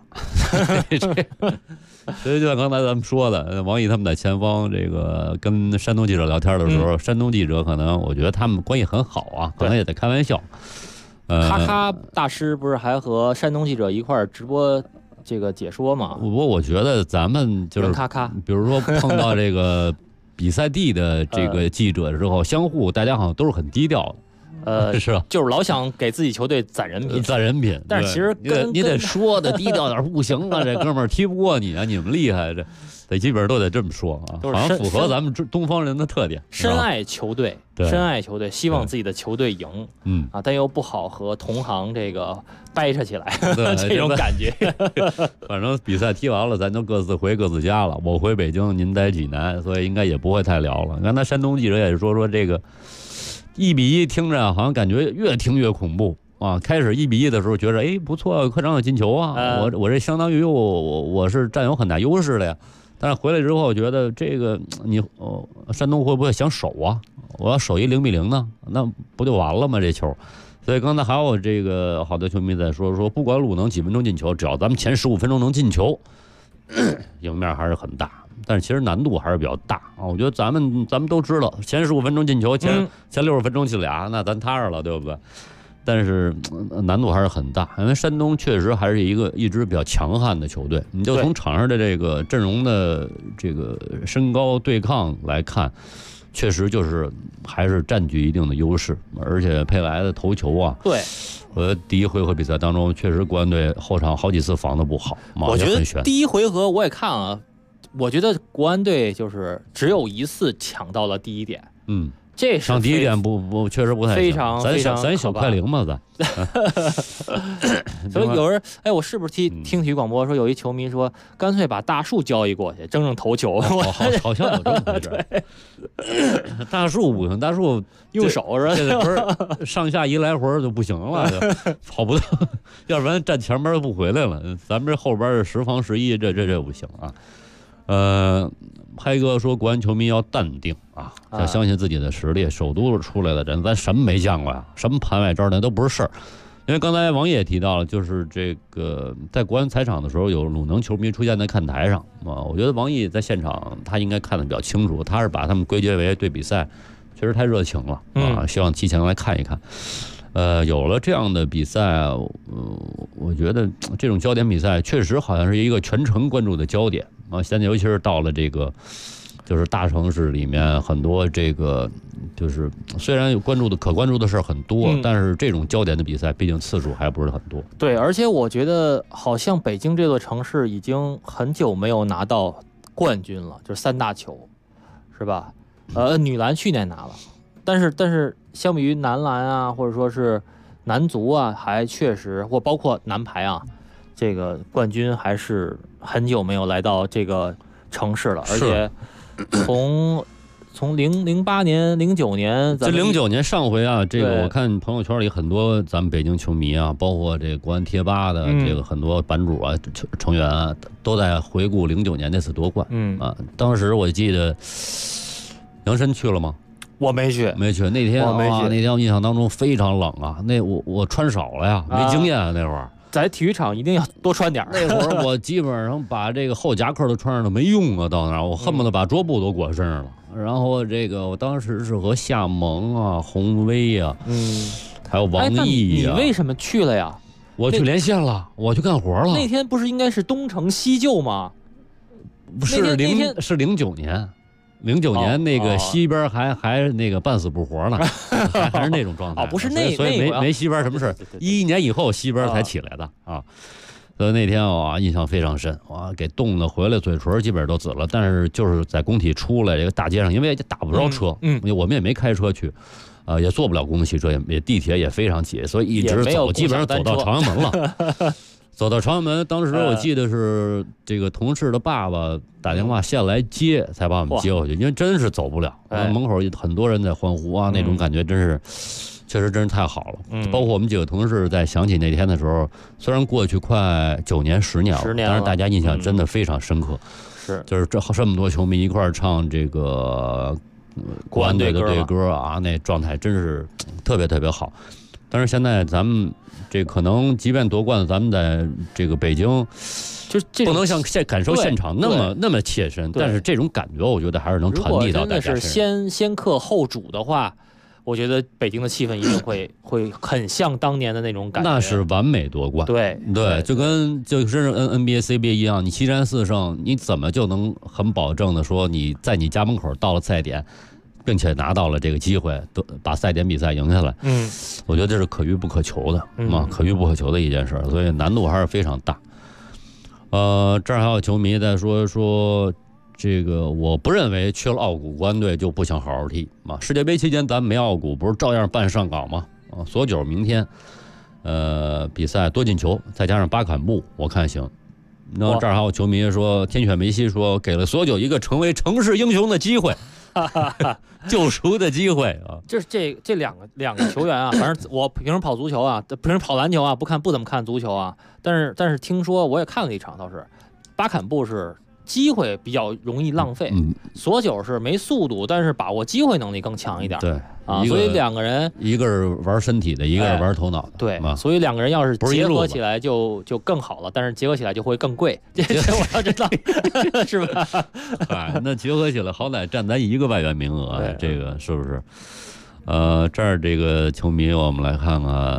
所以就像刚才咱们说的，王毅他们在前方这个跟山东记者聊天的时候，山东记者可能我觉得他们关系很好啊，可能也在开玩笑。 咔咔大师不是还和山东记者一块儿直播这个解说嘛？不过我觉得咱们就是咔咔， 比如说碰到这个比赛地的这个记者之后，相互大家好像都是很低调的，是吧？ 就是老想给自己球队攒人品，但是其实你得说的低调点不行啊，这哥们儿踢不过你啊，你们厉害，这得基本上都得这么说啊，好像符合咱们东方人的特点， 深爱球队，希望自己的球队赢，但又不好和同行这个掰扯起来，这种感觉。 反正比赛踢完了，咱就各自回各自家了。我回北京，您在济南，所以应该也不会太聊了。刚才山东记者也是说这个1-1，听着好像感觉越听越恐怖啊！开始1-1的时候觉着不错，客场有进球啊，我这相当于我是占有很大优势的呀。但是回来之后觉得这个山东会不会想守啊？我要守0-0呢，那不就完了吗？这球。所以刚才还有这个好多球迷在说不管鲁能几分钟进球，只要咱们前15分钟能进球，赢面还是很大。但是其实难度还是比较大啊。我觉得咱们都知道，前15分钟进球，前60分钟进俩，那咱踏实了，对不对？ 但是难度还是很大，因为山东确实还是一支比较强悍的球队。你就从场上的这个阵容的这个身高对抗来看，确实就是还是占据一定的优势，而且佩莱的头球啊， 对， 和第一回合比赛当中，确实国安队后场好几次防得不好， 我觉得第一回合我也看啊，我觉得国安队就是只有一次抢到了第一点，这是上第一点不确实不太非常咱小快灵嘛咱。 所以有人我是不是听体育广播说有一球迷说干脆把大树交易过去，争头球， 好像有这么回事。大树不行，大树用手是吧？ 不是上下一来回就不行了，就跑不到，要不然站前边就不回来了。咱们这后边是10防11，这不行啊。拍哥说国安球迷要淡定啊，要相信自己的实力。首都出来的人，咱什么没见过呀？什么盘外招那都不是事儿。因为刚才王爷提到了，就是这个在国安采场的时候，有鲁能球迷出现在看台上啊。我觉得王毅在现场他应该看得比较清楚，他是把他们归结为对比赛确实太热情了啊，希望提前来看一看。有了这样的比赛，我觉得这种焦点比赛确实好像是一个全程关注的焦点啊。现在尤其是到了这个就是大城市里面，很多这个就是虽然有可关注的事儿很多，但是这种焦点的比赛毕竟次数还不是很多。 对，而且我觉得好像北京这座城市已经很久没有拿到冠军了，就是3大球，是吧？女篮去年拿了，但是相比于男篮啊，或者说是男足啊，还确实或包括男排啊，这个冠军还是很久没有来到这个城市了，而且从08年、09年， 这09年上回啊，这个我看朋友圈里很多咱们北京球迷啊，包括这国安贴吧的这个很多版主啊、成员啊，都在回顾09年那次夺冠。当时我记得杨申去了吗？ 我没去。 那天那天我印象当中非常冷啊，那我穿少了呀，没经验啊那会儿。 在体育场一定要多穿点。 那会儿我基本上把这个厚夹克都穿上了，没用啊，到那儿我恨不得把桌布都裹身上了。然后这个我当时是和夏萌啊、洪威啊，还有王毅啊。你为什么去了呀？ 我去连线了，我去干活了。 那天不是应该是东成西就吗？ 不是是09年。09年那个西边还那个半死不活呢，还是那种状态。 不是所以没西边什么事。11年以后西边才起来的啊。所以那天印象非常深，给冻的回来嘴唇基本都紫了。但是就是在工体出来这个大街上，因为打不着车，我们也没开车去，也坐不了公共汽车，也地铁也非常挤，所以一直走，基本上走到朝阳门了。走到朝阳门，当时我记得是这个同事的爸爸打电话下来接，才把我们接回去，因为真是走不了。门口很多人在欢呼啊，那种感觉真是，确实真是太好了。包括我们几个同事在想起那天的时候，虽然过去快9年、10年了，但是大家印象真的非常深刻。就是这么多球迷一块儿唱这个国安队的队歌啊，那状态真是特别特别好。但是现在咱们这可能即便夺冠了，咱们在这个北京就不能像感受现场那么切身，但是这种感觉我觉得还是能传递到大家身上。 如果真的是先客后主的话，我觉得北京的气氛一定会很像当年的那种感觉。 那是完美夺冠。 对， 就跟就是 NBA、CBA 一样，你7战4胜，你怎么就能很保证的说你在你家门口到了赛点，并且拿到了这个机会，把赛点比赛赢下来？我觉得这是可遇不可求的可遇不可求的一件事，所以难度还是非常大。这儿还有球迷在说这个，我不认为去了奥古国安队就不想好好踢世界杯期间咱们没奥古，不是照样办上岗吗？索九明天比赛多进球，再加上巴坎布，我看行。那这儿还有球迷说，天选梅西说给了索九一个成为城市英雄的机会。救赎的机会啊！ 就是这两个球员啊，反正我平时跑足球啊，平时跑篮球啊，不怎么看足球啊。但是听说我也看了一场，倒是巴坎布是机会比较容易浪费，索九是没速度，但是把握机会能力更强一点。 对啊，所以两个人一个是玩身体的，一个是玩头脑的。 对，所以两个人要是结合起来就更好了，但是结合起来就会更贵。这我要知道，是吧？ 那结合起来好歹占咱1个外援名额，这个是不是？这儿这个球迷我们来看看。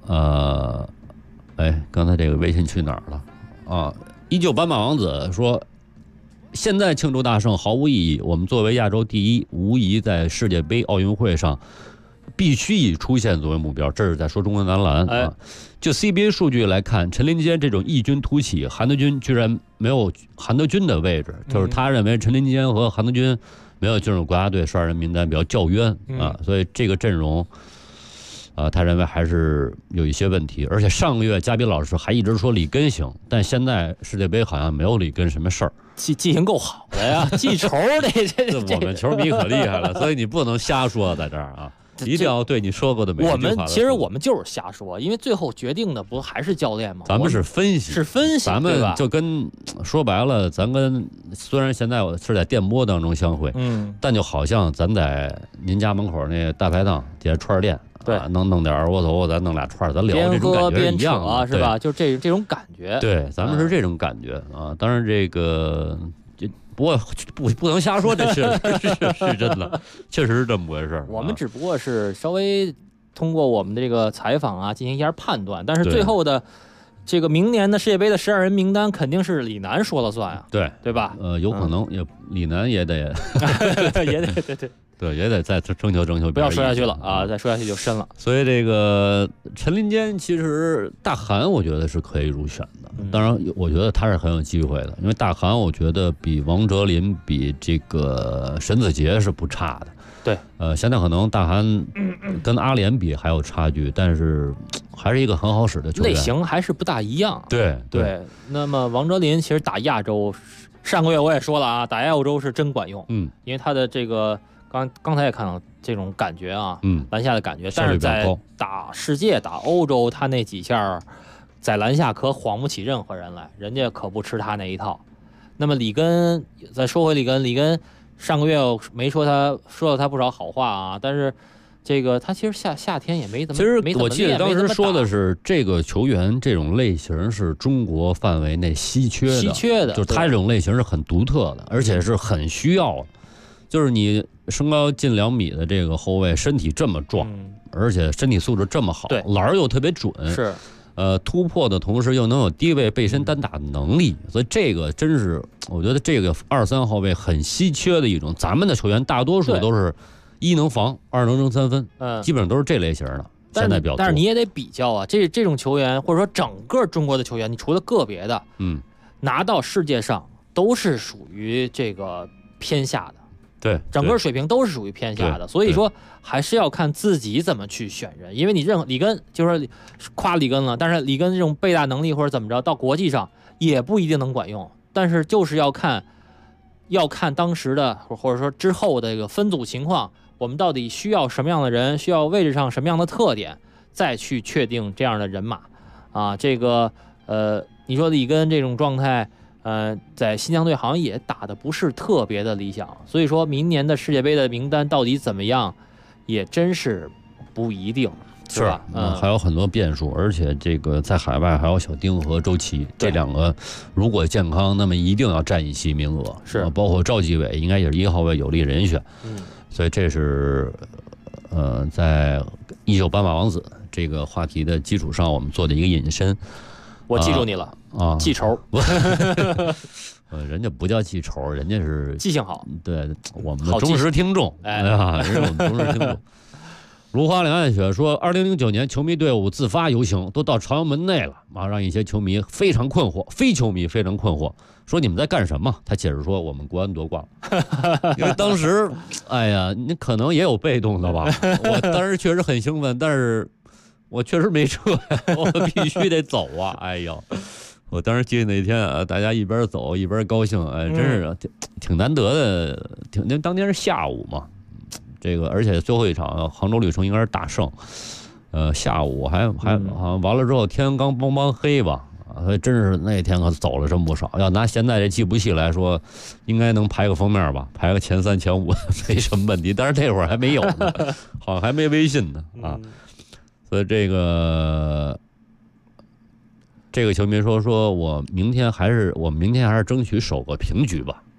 刚才这个微信去哪儿了啊？依旧斑马王子说，现在庆祝大胜毫无意义，我们作为亚洲第一，无疑在世界杯奥运会上必须以出线作为目标。这是在说中国男篮啊。就 CBA 数据来看，陈林坚这种异军突起，韩德君居然没有韩德君的位置，就是他认为陈林坚和韩德君没有进入国家队12人名单，比较较冤啊，所以这个阵容。他认为还是有一些问题，而且上个月嘉宾老师还一直说里根行，但现在世界杯好像没有里根什么事儿。 记性够好的呀，记仇这我们球迷可厉害了，所以你不能瞎说在这儿啊，一定要对你说过的每一句话。 其实我们就是瞎说，因为最后决定的不还是教练吗？ 咱们是分析，咱们就跟说白了，咱跟虽然现在我是在电波当中相会，但就好像咱在您家门口那大排档底下串店。 对， 弄点二锅头，咱弄俩串，咱聊这种感觉一样啊，是吧？就这种感觉。 对，咱们是这种感觉啊。当然，这个不过不能瞎说，这是真的，确实是这么回事。 我们只不过是稍微通过我们的这个采访啊，进行一下判断，但是最后的这个明年的世界杯的12人名单肯定是李楠说了算啊，对吧？ 有可能李楠也得对，也得再征求。 不要说下去了啊，再说下去就深了。 所以这个陈林坚其实大韩我觉得是可以入选的，当然我觉得他是很有机会的，因为大韩我觉得比王哲林比这个沈子杰是不差的。 对， 现在可能大韩跟阿联比还有差距，但是还是一个很好使的球员， 类型还是不大一样。 对。 那么王哲林其实打亚洲，上个月我也说了啊，打亚洲是真管用，因为他的这个。刚才也看到这种感觉啊，篮下的感觉，但是在打世界、打欧洲，他那几下在篮下可晃不起任何人来，人家可不吃他那一套。那么里根，再说回里根上个月没说了他不少好话啊，但是这个他其实夏天也没怎么。 其实我记得当时说的是，这个球员这种类型是中国范围内稀缺的，就是他这种类型是很独特的，而且是很需要的。就是你身高近2米的这个后卫，身体这么壮，而且身体素质这么好，篮又特别准， 是， 突破的同时又能有低位背身单打的能力，所以这个真是我觉得这个2、3号位很稀缺的一种。咱们的球员大多数都是1能防，2能扔3分，基本上都是这类型的。现在比较多， 但是你也得比较啊，这种球员或者说整个中国的球员，你除了个别的，拿到世界上都是属于这个偏下的。 对， 整个水平都是属于偏下的，所以说还是要看自己怎么去选人，因为你里根就是夸里根了，但是里根这种背大能力或者怎么着，到国际上也不一定能管用，但是就是要看当时的或者说之后的这个分组情况，我们到底需要什么样的人，需要位置上什么样的特点，再去确定这样的人马啊。这个你说里根这种状态。在新疆队好像也打得不是特别的理想，所以说明年的世界杯的名单到底怎么样，也真是不一定，是吧？ 还有很多变数，而且这个在海外还有小丁和周琦这2个，如果健康，那么一定要占一席名额， 是， 包括赵继伟应该也是1号位有力人选，所以这是在依旧斑马王子这个话题的基础上，我们做的一个引申。 我记住你了啊！ 记仇， 人家不叫记仇，人家是记性好。 对，我们的忠实听众，哎呀，人家我们忠实听众。如花两岸雪说，2009年球迷队伍自发游行，都到朝阳门内了，让一些球迷非常困惑，非球迷非常困惑，说你们在干什么？他解释说，我们国安夺冠了。因为当时，哎呀，你可能也有被动的吧？我当时确实很兴奋，但是。我确实没车，我必须得走啊！哎呦，我当时记得那天啊，大家一边走一边高兴，哎，真是挺难得的。那当天是下午嘛，这个而且最后一场杭州绿城应该是大胜，下午还好像完了之后天刚帮黑吧，所以真是那天可走了这么不少。要拿现在这计步器来说，应该能排个封面吧，排个前3、前5没什么问题。但是那会儿还没有呢，好像还没微信呢啊。所以这个球迷说我们明天还是争取守个平局吧，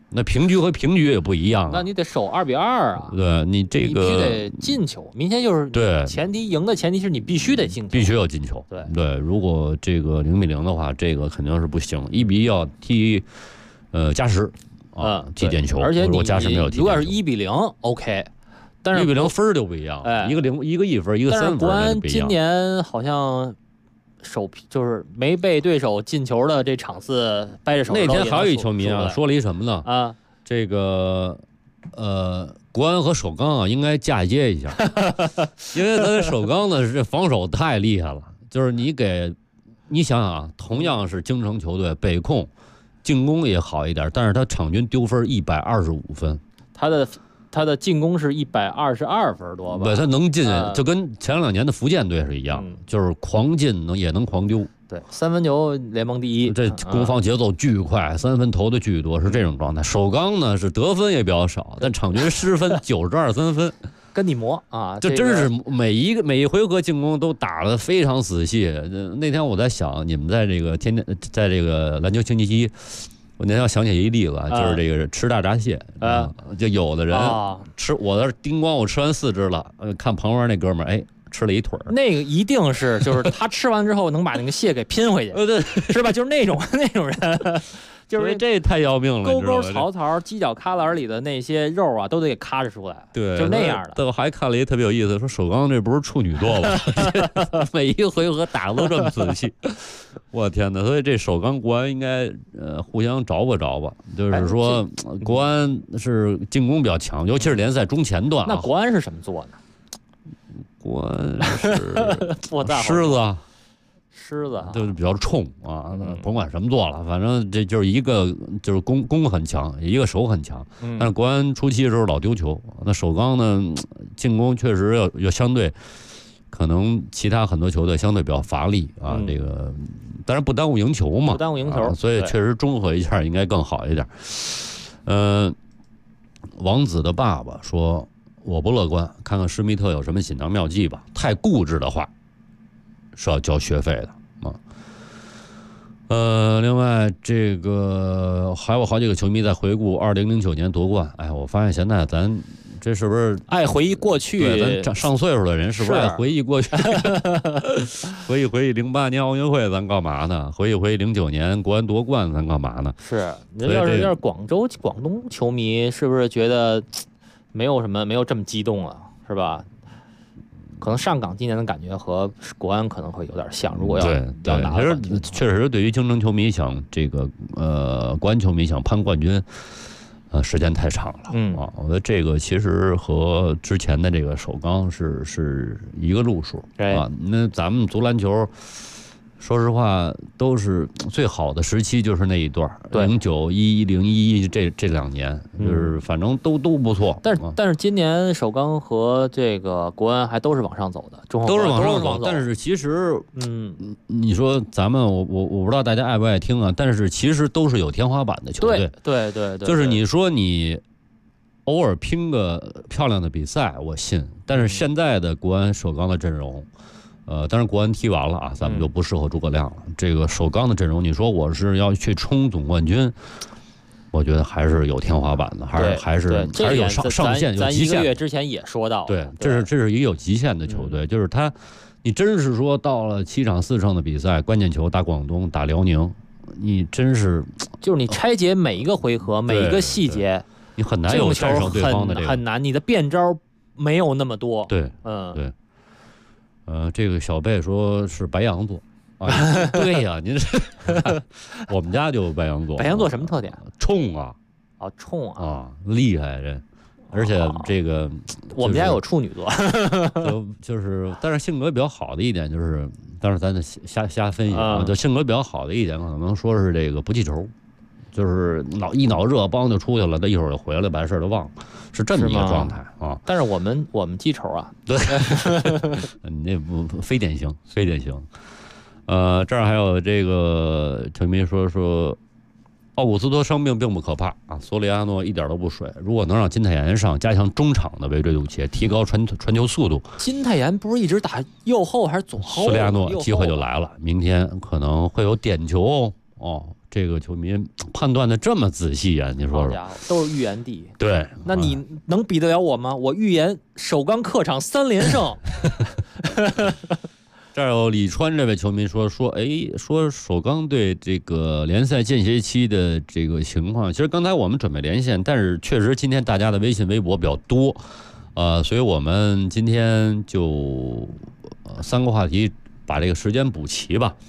那平局和平局也不一样啊。 那你得守2-2啊。 对你这个你必须得进球，明天就是对前提赢的前提是你必须得进球， 必须要进球。对，如果这个0-0的话，这个肯定是不行。1-1要踢加时啊，踢点球。 而且你加时没有踢， 如果是1-0 OK， 但是 1-0分就不一样，一个1分，一个3分。 但是国安今年好像就是没被对手进球的这场次掰着手。 那天还有一球迷啊说了一什么呢？ 啊， 这个国安和首钢啊应该嫁接一下，因为咱首钢呢这防守太厉害了，就是你想想啊，同样是京城球队，北控进攻也好一点，但是他场均丢分125分， 他的进攻是122分多吧？ 对，他能进，就跟前2年的福建队是一样，就是狂进也能狂丢。 对，3分球联盟第一， 这攻防节奏巨快，3分投的巨多，是这种状态。首钢呢是得分也比较少，但场均失分92-3分， 跟你磨啊！ 这真是每一回合进攻都打得非常仔细。那天我在想，你们在这个在这个篮球星期一。我那天想起一例子，就是这个吃大闸蟹就有的人吃，我的叮咣，我吃完4只了，看旁边那哥们儿，吃了一腿儿。 那个一定是就是他吃完之后能把那个蟹给拼回去， 对， 是吧？就是那种人，就是这太要命了， 沟沟槽槽、犄角旮旯里的那些肉啊，都得给咔着出来。 对， 就那样的。 我还看了一特别有意思，说首钢这不是处女座吧？每一回合打的都这么仔细，我天哪！所以这首钢国安应该互相找吧，就是说国安是进攻比较强，尤其是联赛中前段。 那国安是什么做呢？ 国安是狮子就是比较冲啊，甭管什么做了，反正这就是一个就是攻很强，一个守很强。但是国安初期的时候老丢球，那首钢呢进攻确实要相对，可能其他很多球队相对比较乏力啊。这个当然不耽误赢球嘛， 不耽误赢球， 所以确实综合一下应该更好一点。王子的爸爸说：“我不乐观，看看施密特有什么锦囊妙计吧。太固执的话是要交学费的。”另外这个还有好几个球迷在回顾2009年夺冠。我发现现在咱这是不是爱回忆过去？ 对，咱上岁数的人是不是爱回忆过去？回忆08年奥运会咱干嘛呢？回忆09年国安夺冠咱干嘛呢？ 是，要是广东球迷是不是觉得没有这么激动了，是吧？可能上港今年的感觉和国安可能会有点像，如果要拿， 其实确实对于京城球迷想这个国安球迷想攀冠军，时间太长了。我觉得这个其实和之前的这个首钢是一个路数啊。那咱们足篮球，说实话都是最好的时期就是那一段，09、11、01这2年，就是反正都不错。 但是今年首钢和这个国安还都是往上走的， 都是往上走。但是其实，你说咱们我不知道大家爱不爱听啊，但是其实都是有天花板的球队。 对， 就是你说你偶尔拼个漂亮的比赛，我信。但是现在的国安首钢的阵容。当然国安踢完了啊，咱们就不适合诸葛亮了。这个首钢的阵容，你说我是要去冲总冠军，我觉得还是有天花板的，还是有上限、有极限。 咱1个月之前也说到了， 对，这是一个有极限的球队，就是他，你真是说到了7场4胜的比赛，关键球打广东、打辽宁，你真是就是你拆解每一个回合、每一个细节， 你很难有战胜对方的这个， 很难，你的变招没有那么多。 对，对。这个小贝说是白羊座啊，对呀，您是我们家就白羊座。 白羊座什么特点？ 冲啊！ 冲啊！ 厉害人，而且这个我们家有处女座， 就是，但是性格比较好的一点就是，当然咱瞎分析啊，就性格比较好的一点，可能说是这个不记仇。就是一脑热帮就出去了，他一会儿就回来，把事都忘了，是这么一个状态啊。 但是我们记仇啊， 对，你那不非典型。这儿还有这个球迷说，奥古斯托伤病并不可怕啊，索里亚诺一点都不水。如果能让金泰妍上，加强中场的围追堵截，提高传球速度。 金泰妍不是一直打右后还是左后？ 索里亚诺机会就来了，明天可能会有点球哦。 这个球迷判断的这么仔细啊！你说说， 好家伙，都是预言帝。 对， 那你能比得了我吗？我预言首钢客场3连胜。 这儿有李川这位球迷说首钢队这个联赛间歇期的这个情况，其实刚才我们准备连线，但是确实今天大家的微信微博比较多，所以我们今天就3个话题把这个时间补齐吧。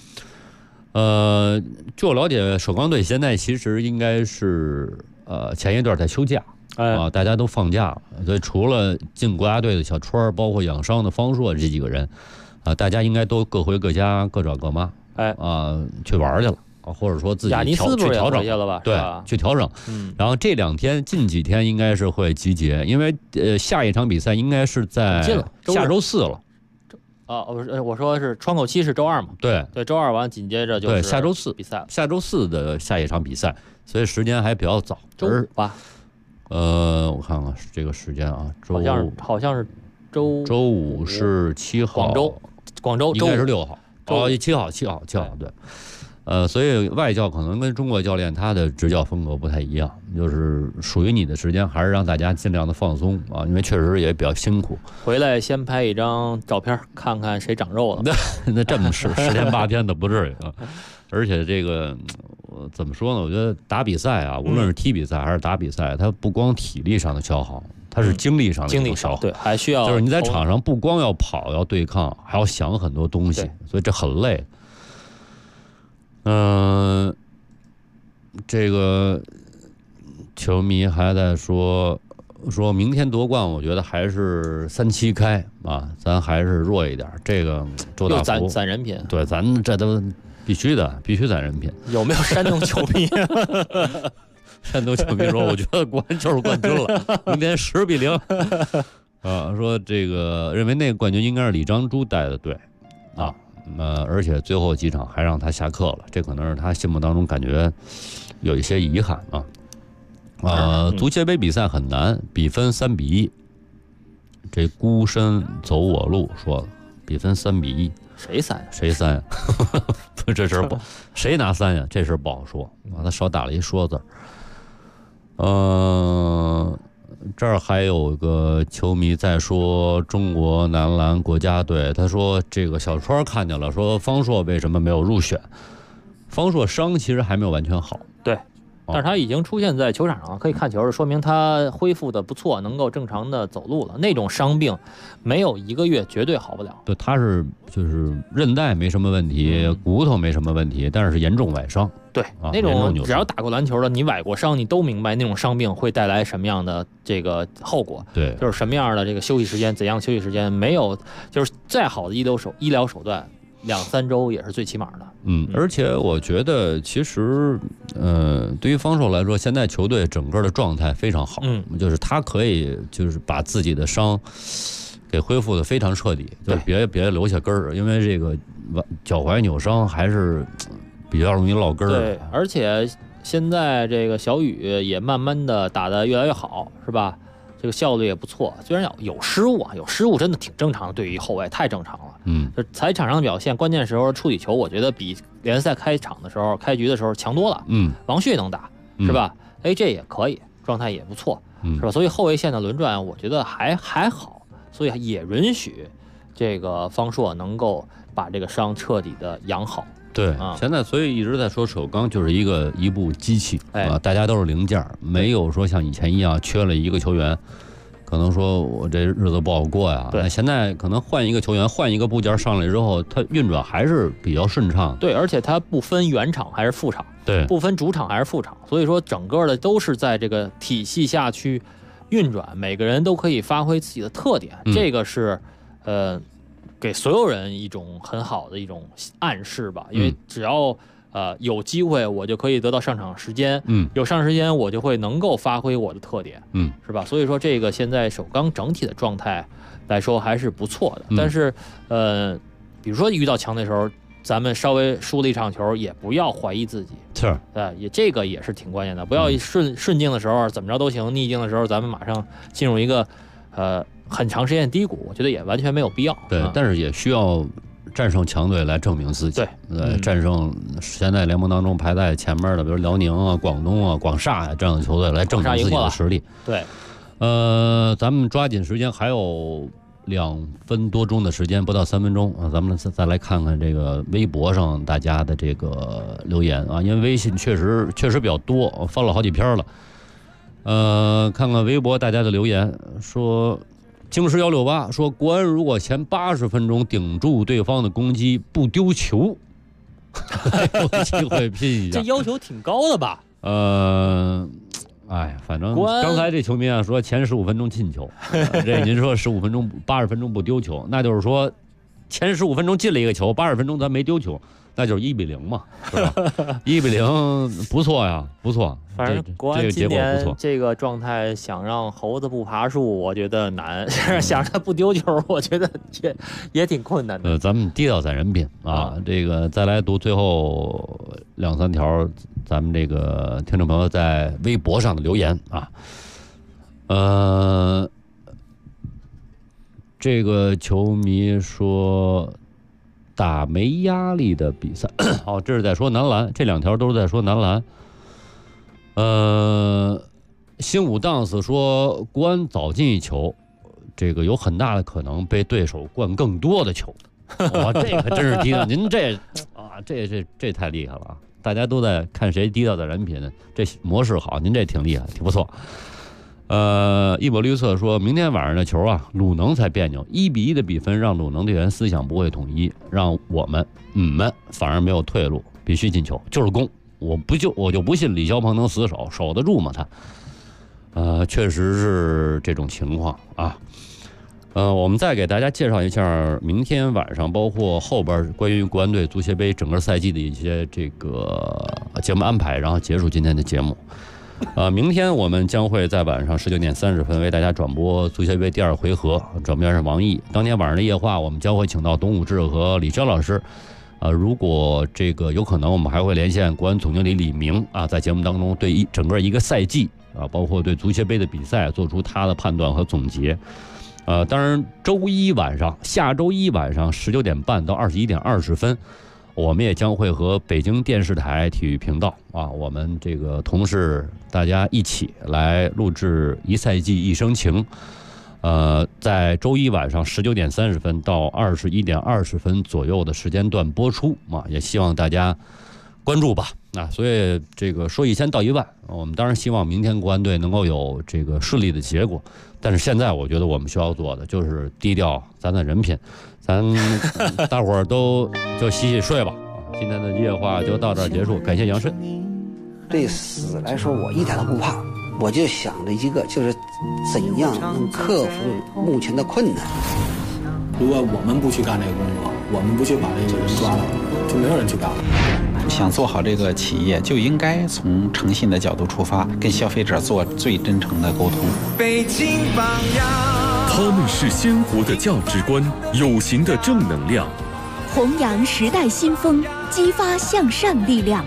据我了解，首钢队现在其实应该是前一段在休假。大家都放假了，所以除了进国家队的小川，包括养伤的方硕这几个人，大家应该都各回各家，各找各妈，去玩去了，或者说自己去调整了吧？ 对，去调整。然后这近几天应该是会集结，因为下一场比赛应该是在下周4了。 我说是窗口期是周2嘛？ 对， 周2完紧接着就是下周4 比赛， 下周4的下一场比赛，所以时间还比较早。 周5吧。 我看看这个时间啊， 好像是周 5是7号， 广州应该是6号，7号对，所以外教可能跟中国教练他的执教风格不太一样，就是属于你的时间还是让大家尽量的放松啊，因为确实也比较辛苦。 回来先拍一张照片，看看谁长肉了。 那这么10天8天的不至于啊，而且这个。怎么说呢？我觉得打比赛啊，无论是踢比赛还是打比赛，它不光体力上的消耗，它是精力上的消耗。 对，还需要就是你在场上不光要跑，要对抗，还要想很多东西，所以这很累。这个球迷还在说明天夺冠，我觉得还是3-7开啊，咱还是弱一点。这个周大福攒人品， 对，咱这都。必须攒人品。 有没有山东球迷？ 山东球迷说：“我觉得国安就是冠军了，明天10-0。”说这个认为那个冠军应该是李章洙带的队啊，而且最后几场还让他下课了，这可能是他心目当中感觉有一些遗憾啊。足协杯比赛很难，比分3-1。这孤身走我路说了，比分3-1。 谁3 呀？这事不，谁拿3呀？这事不好说。他少打了一说字。这儿还有个球迷在说中国男篮国家队，他说这个小川看见了，说方硕为什么没有入选？方硕伤其实还没有完全好。 对。但是他已经出现在球场上，可以看球，说明他恢复的不错，能够正常的走路了。那种伤病，没有1个月绝对好不了。 对，他是就是韧带没什么问题，骨头没什么问题，但是严重崴伤。 对，那种只要打过篮球的，你崴过伤，你都明白那种伤病会带来什么样的这个后果。 对， 就是什么样的这个休息时间，怎样休息时间，没有，就是再好的医疗手段。2-3周也是最起码的。 而且我觉得其实，对于方硕来说，现在球队整个的状态非常好，就是他可以就是把自己的伤给恢复的非常彻底，就别留下根儿，因为这个脚踝扭伤还是比较容易落根儿。 对，而且现在这个小雨也慢慢的打得越来越好，是吧？这个效率也不错，虽然有失误啊，有失误真的挺正常的，对于后卫太正常了。就在场上的表现，关键时候处理球，我觉得比联赛开局的时候强多了。王旭能打，是吧？AJ 也可以，状态也不错，是吧？所以后卫线的轮转，我觉得还好，所以也允许这个方硕能够把这个伤彻底的养好。 对，现在所以一直在说首钢就是一部机器大家都是零件，没有说像以前一样缺了一个球员，可能说我这日子不好过呀。那现在可能换一个球员，换一个部件上来之后，它运转还是比较顺畅。 对，而且它不分原厂还是副厂， 对， 不分主场还是副厂，所以说整个的都是在这个体系下去运转，每个人都可以发挥自己的特点，这个是给所有人一种很好的一种暗示吧，因为只要有机会，我就可以得到上场时间，有上场时间，我就会能够发挥我的特点，是吧？所以说这个现在首钢整体的状态来说还是不错的，但是比如说遇到强队的时候，咱们稍微输了一场球，也不要怀疑自己， 是， 也这个也是挺关键的，不要顺境的时候怎么着都行，逆境的时候咱们马上进入一个很长时间低谷，我觉得也完全没有必要。 对，但是也需要战胜强队来证明自己，战胜现在联盟当中排在前面的，比如辽宁啊、广东啊、广厦呀这样的球队来证明自己的实力。 对， 咱们抓紧时间，还有2分多钟的时间，不到3分钟啊，咱们再来看看这个微博上大家的这个留言啊，因为微信确实比较多，我翻了好几篇了。看看微博大家的留言，说京师168说国安如果前80分钟顶住对方的攻击不丢球，还有机会拼一下。 这要求挺高的吧？ 反正刚才这球迷啊说前15分钟进球，这您说15分钟、80分钟不丢球，那就是说前15分钟进了一个球，80分钟咱没丢球，那就是1-0嘛，是吧？1-0不错呀，不错。 反正国安今年这个状态，想让猴子不爬树，我觉得难；想让他不丢球，我觉得也挺困难的。 咱们低调攒人品啊。这个再来读最后2-3条，咱们这个听众朋友在微博上的留言啊。这个球迷说打没压力的比赛，好，这是在说男篮，这2条都是在说男篮。星武 dance 说国安早进一球，这个有很大的可能被对手灌更多的球。哇，这可真是低调，您这太厉害了啊！大家都在看谁低调的人品，这模式好，您这挺厉害，挺不错。一抹绿色说明天晚上的球啊，鲁能才别扭，1-1的比分让鲁能队员思想不会统一，让我们反而没有退路，必须进球，就是攻。我就不信李霄鹏能死守得住吗？他，确实是这种情况啊。我们再给大家介绍一下明天晚上，包括后边关于国安队足协杯整个赛季的一些这个节目安排，然后结束今天的节目。明天我们将会在晚上19点30分为大家转播足协杯第2回合，转播员是王毅。当天晚上的夜话，我们将会请到董武志和李潇老师。如果这个有可能，我们还会连线国安总经理李明啊，在节目当中对整个一个赛季啊，包括对足协杯的比赛做出他的判断和总结。当然下周一晚上19点半到21点20分，我们也将会和北京电视台体育频道啊，我们这个同事大家一起来录制一赛季一生情。在周一晚上19点30分到21点20分左右的时间段播出啊，也希望大家关注吧。所以这个说1000道1万，我们当然希望明天国安队能够有这个顺利的结果。但是现在我觉得我们需要做的就是低调，攒人品，咱大伙儿都就洗洗睡吧。今天的夜话就到这儿结束，感谢杨顺。 对死来说，我一点都不怕。我就想着一个，就是怎样能克服目前的困难。 如果我们不去干这个工作，我们不去把这个人抓了，就没有人去干了。 想做好这个企业，就应该从诚信的角度出发，跟消费者做最真诚的沟通。 北京榜样，他们是鲜活的价值观，有形的正能量， 弘扬时代新风，激发向善力量。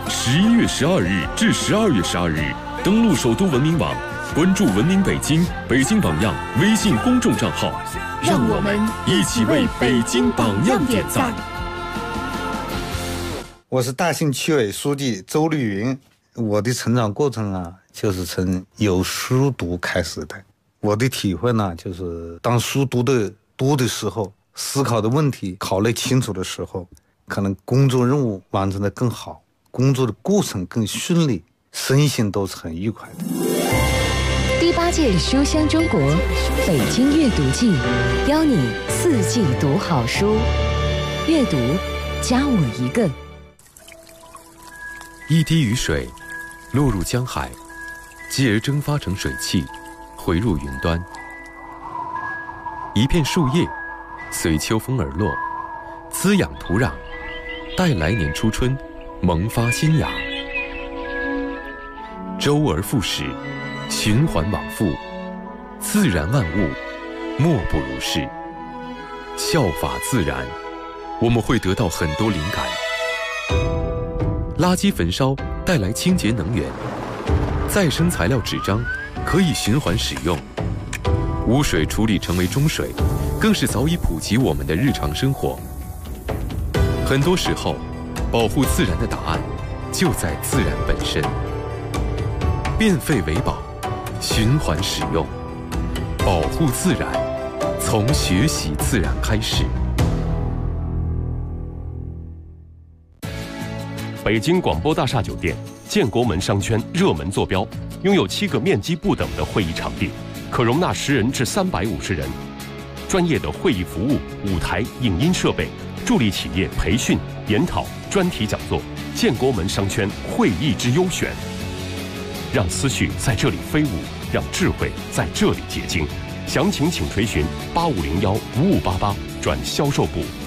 11月12日至12月12日。登录首都文明网，关注文明北京、北京榜样微信公众账号， 让我们一起为北京榜样点赞。 我是大兴区委书记周绿云。我的成长过程啊，就是从有书读开始的。我的体会呢，就是当书读的多的时候，思考的问题考虑清楚的时候，可能工作任务完成的更好，工作的过程更顺利，身心都是很愉快的。 第8届书香中国北京阅读季，邀你4季读好书，阅读加我一个。 一滴雨水落入江海，继而蒸发成水汽，回入云端。一片树叶随秋风而落，滋养土壤，待来年初春萌发新芽。周而复始，循环往复，自然万物莫不如是。效法自然，我们会得到很多灵感。垃圾焚烧带来清洁能源，再生材料纸张可以循环使用，污水处理成为中水，更是早已普及我们的日常生活。 很多时候，保护自然的答案就在自然本身。变废为宝，循环使用，保护自然，从学习自然开始。北京广播大厦酒店建国门商圈热门坐标，拥有7个面积不等的会议场地，可容纳10人至350人。专业的会议服务、舞台、影音设备，助力企业培训、研讨、专题讲座。建国门商圈会议之优选，让思绪在这里飞舞，让智慧在这里结晶。详情请垂询85015588转销售部。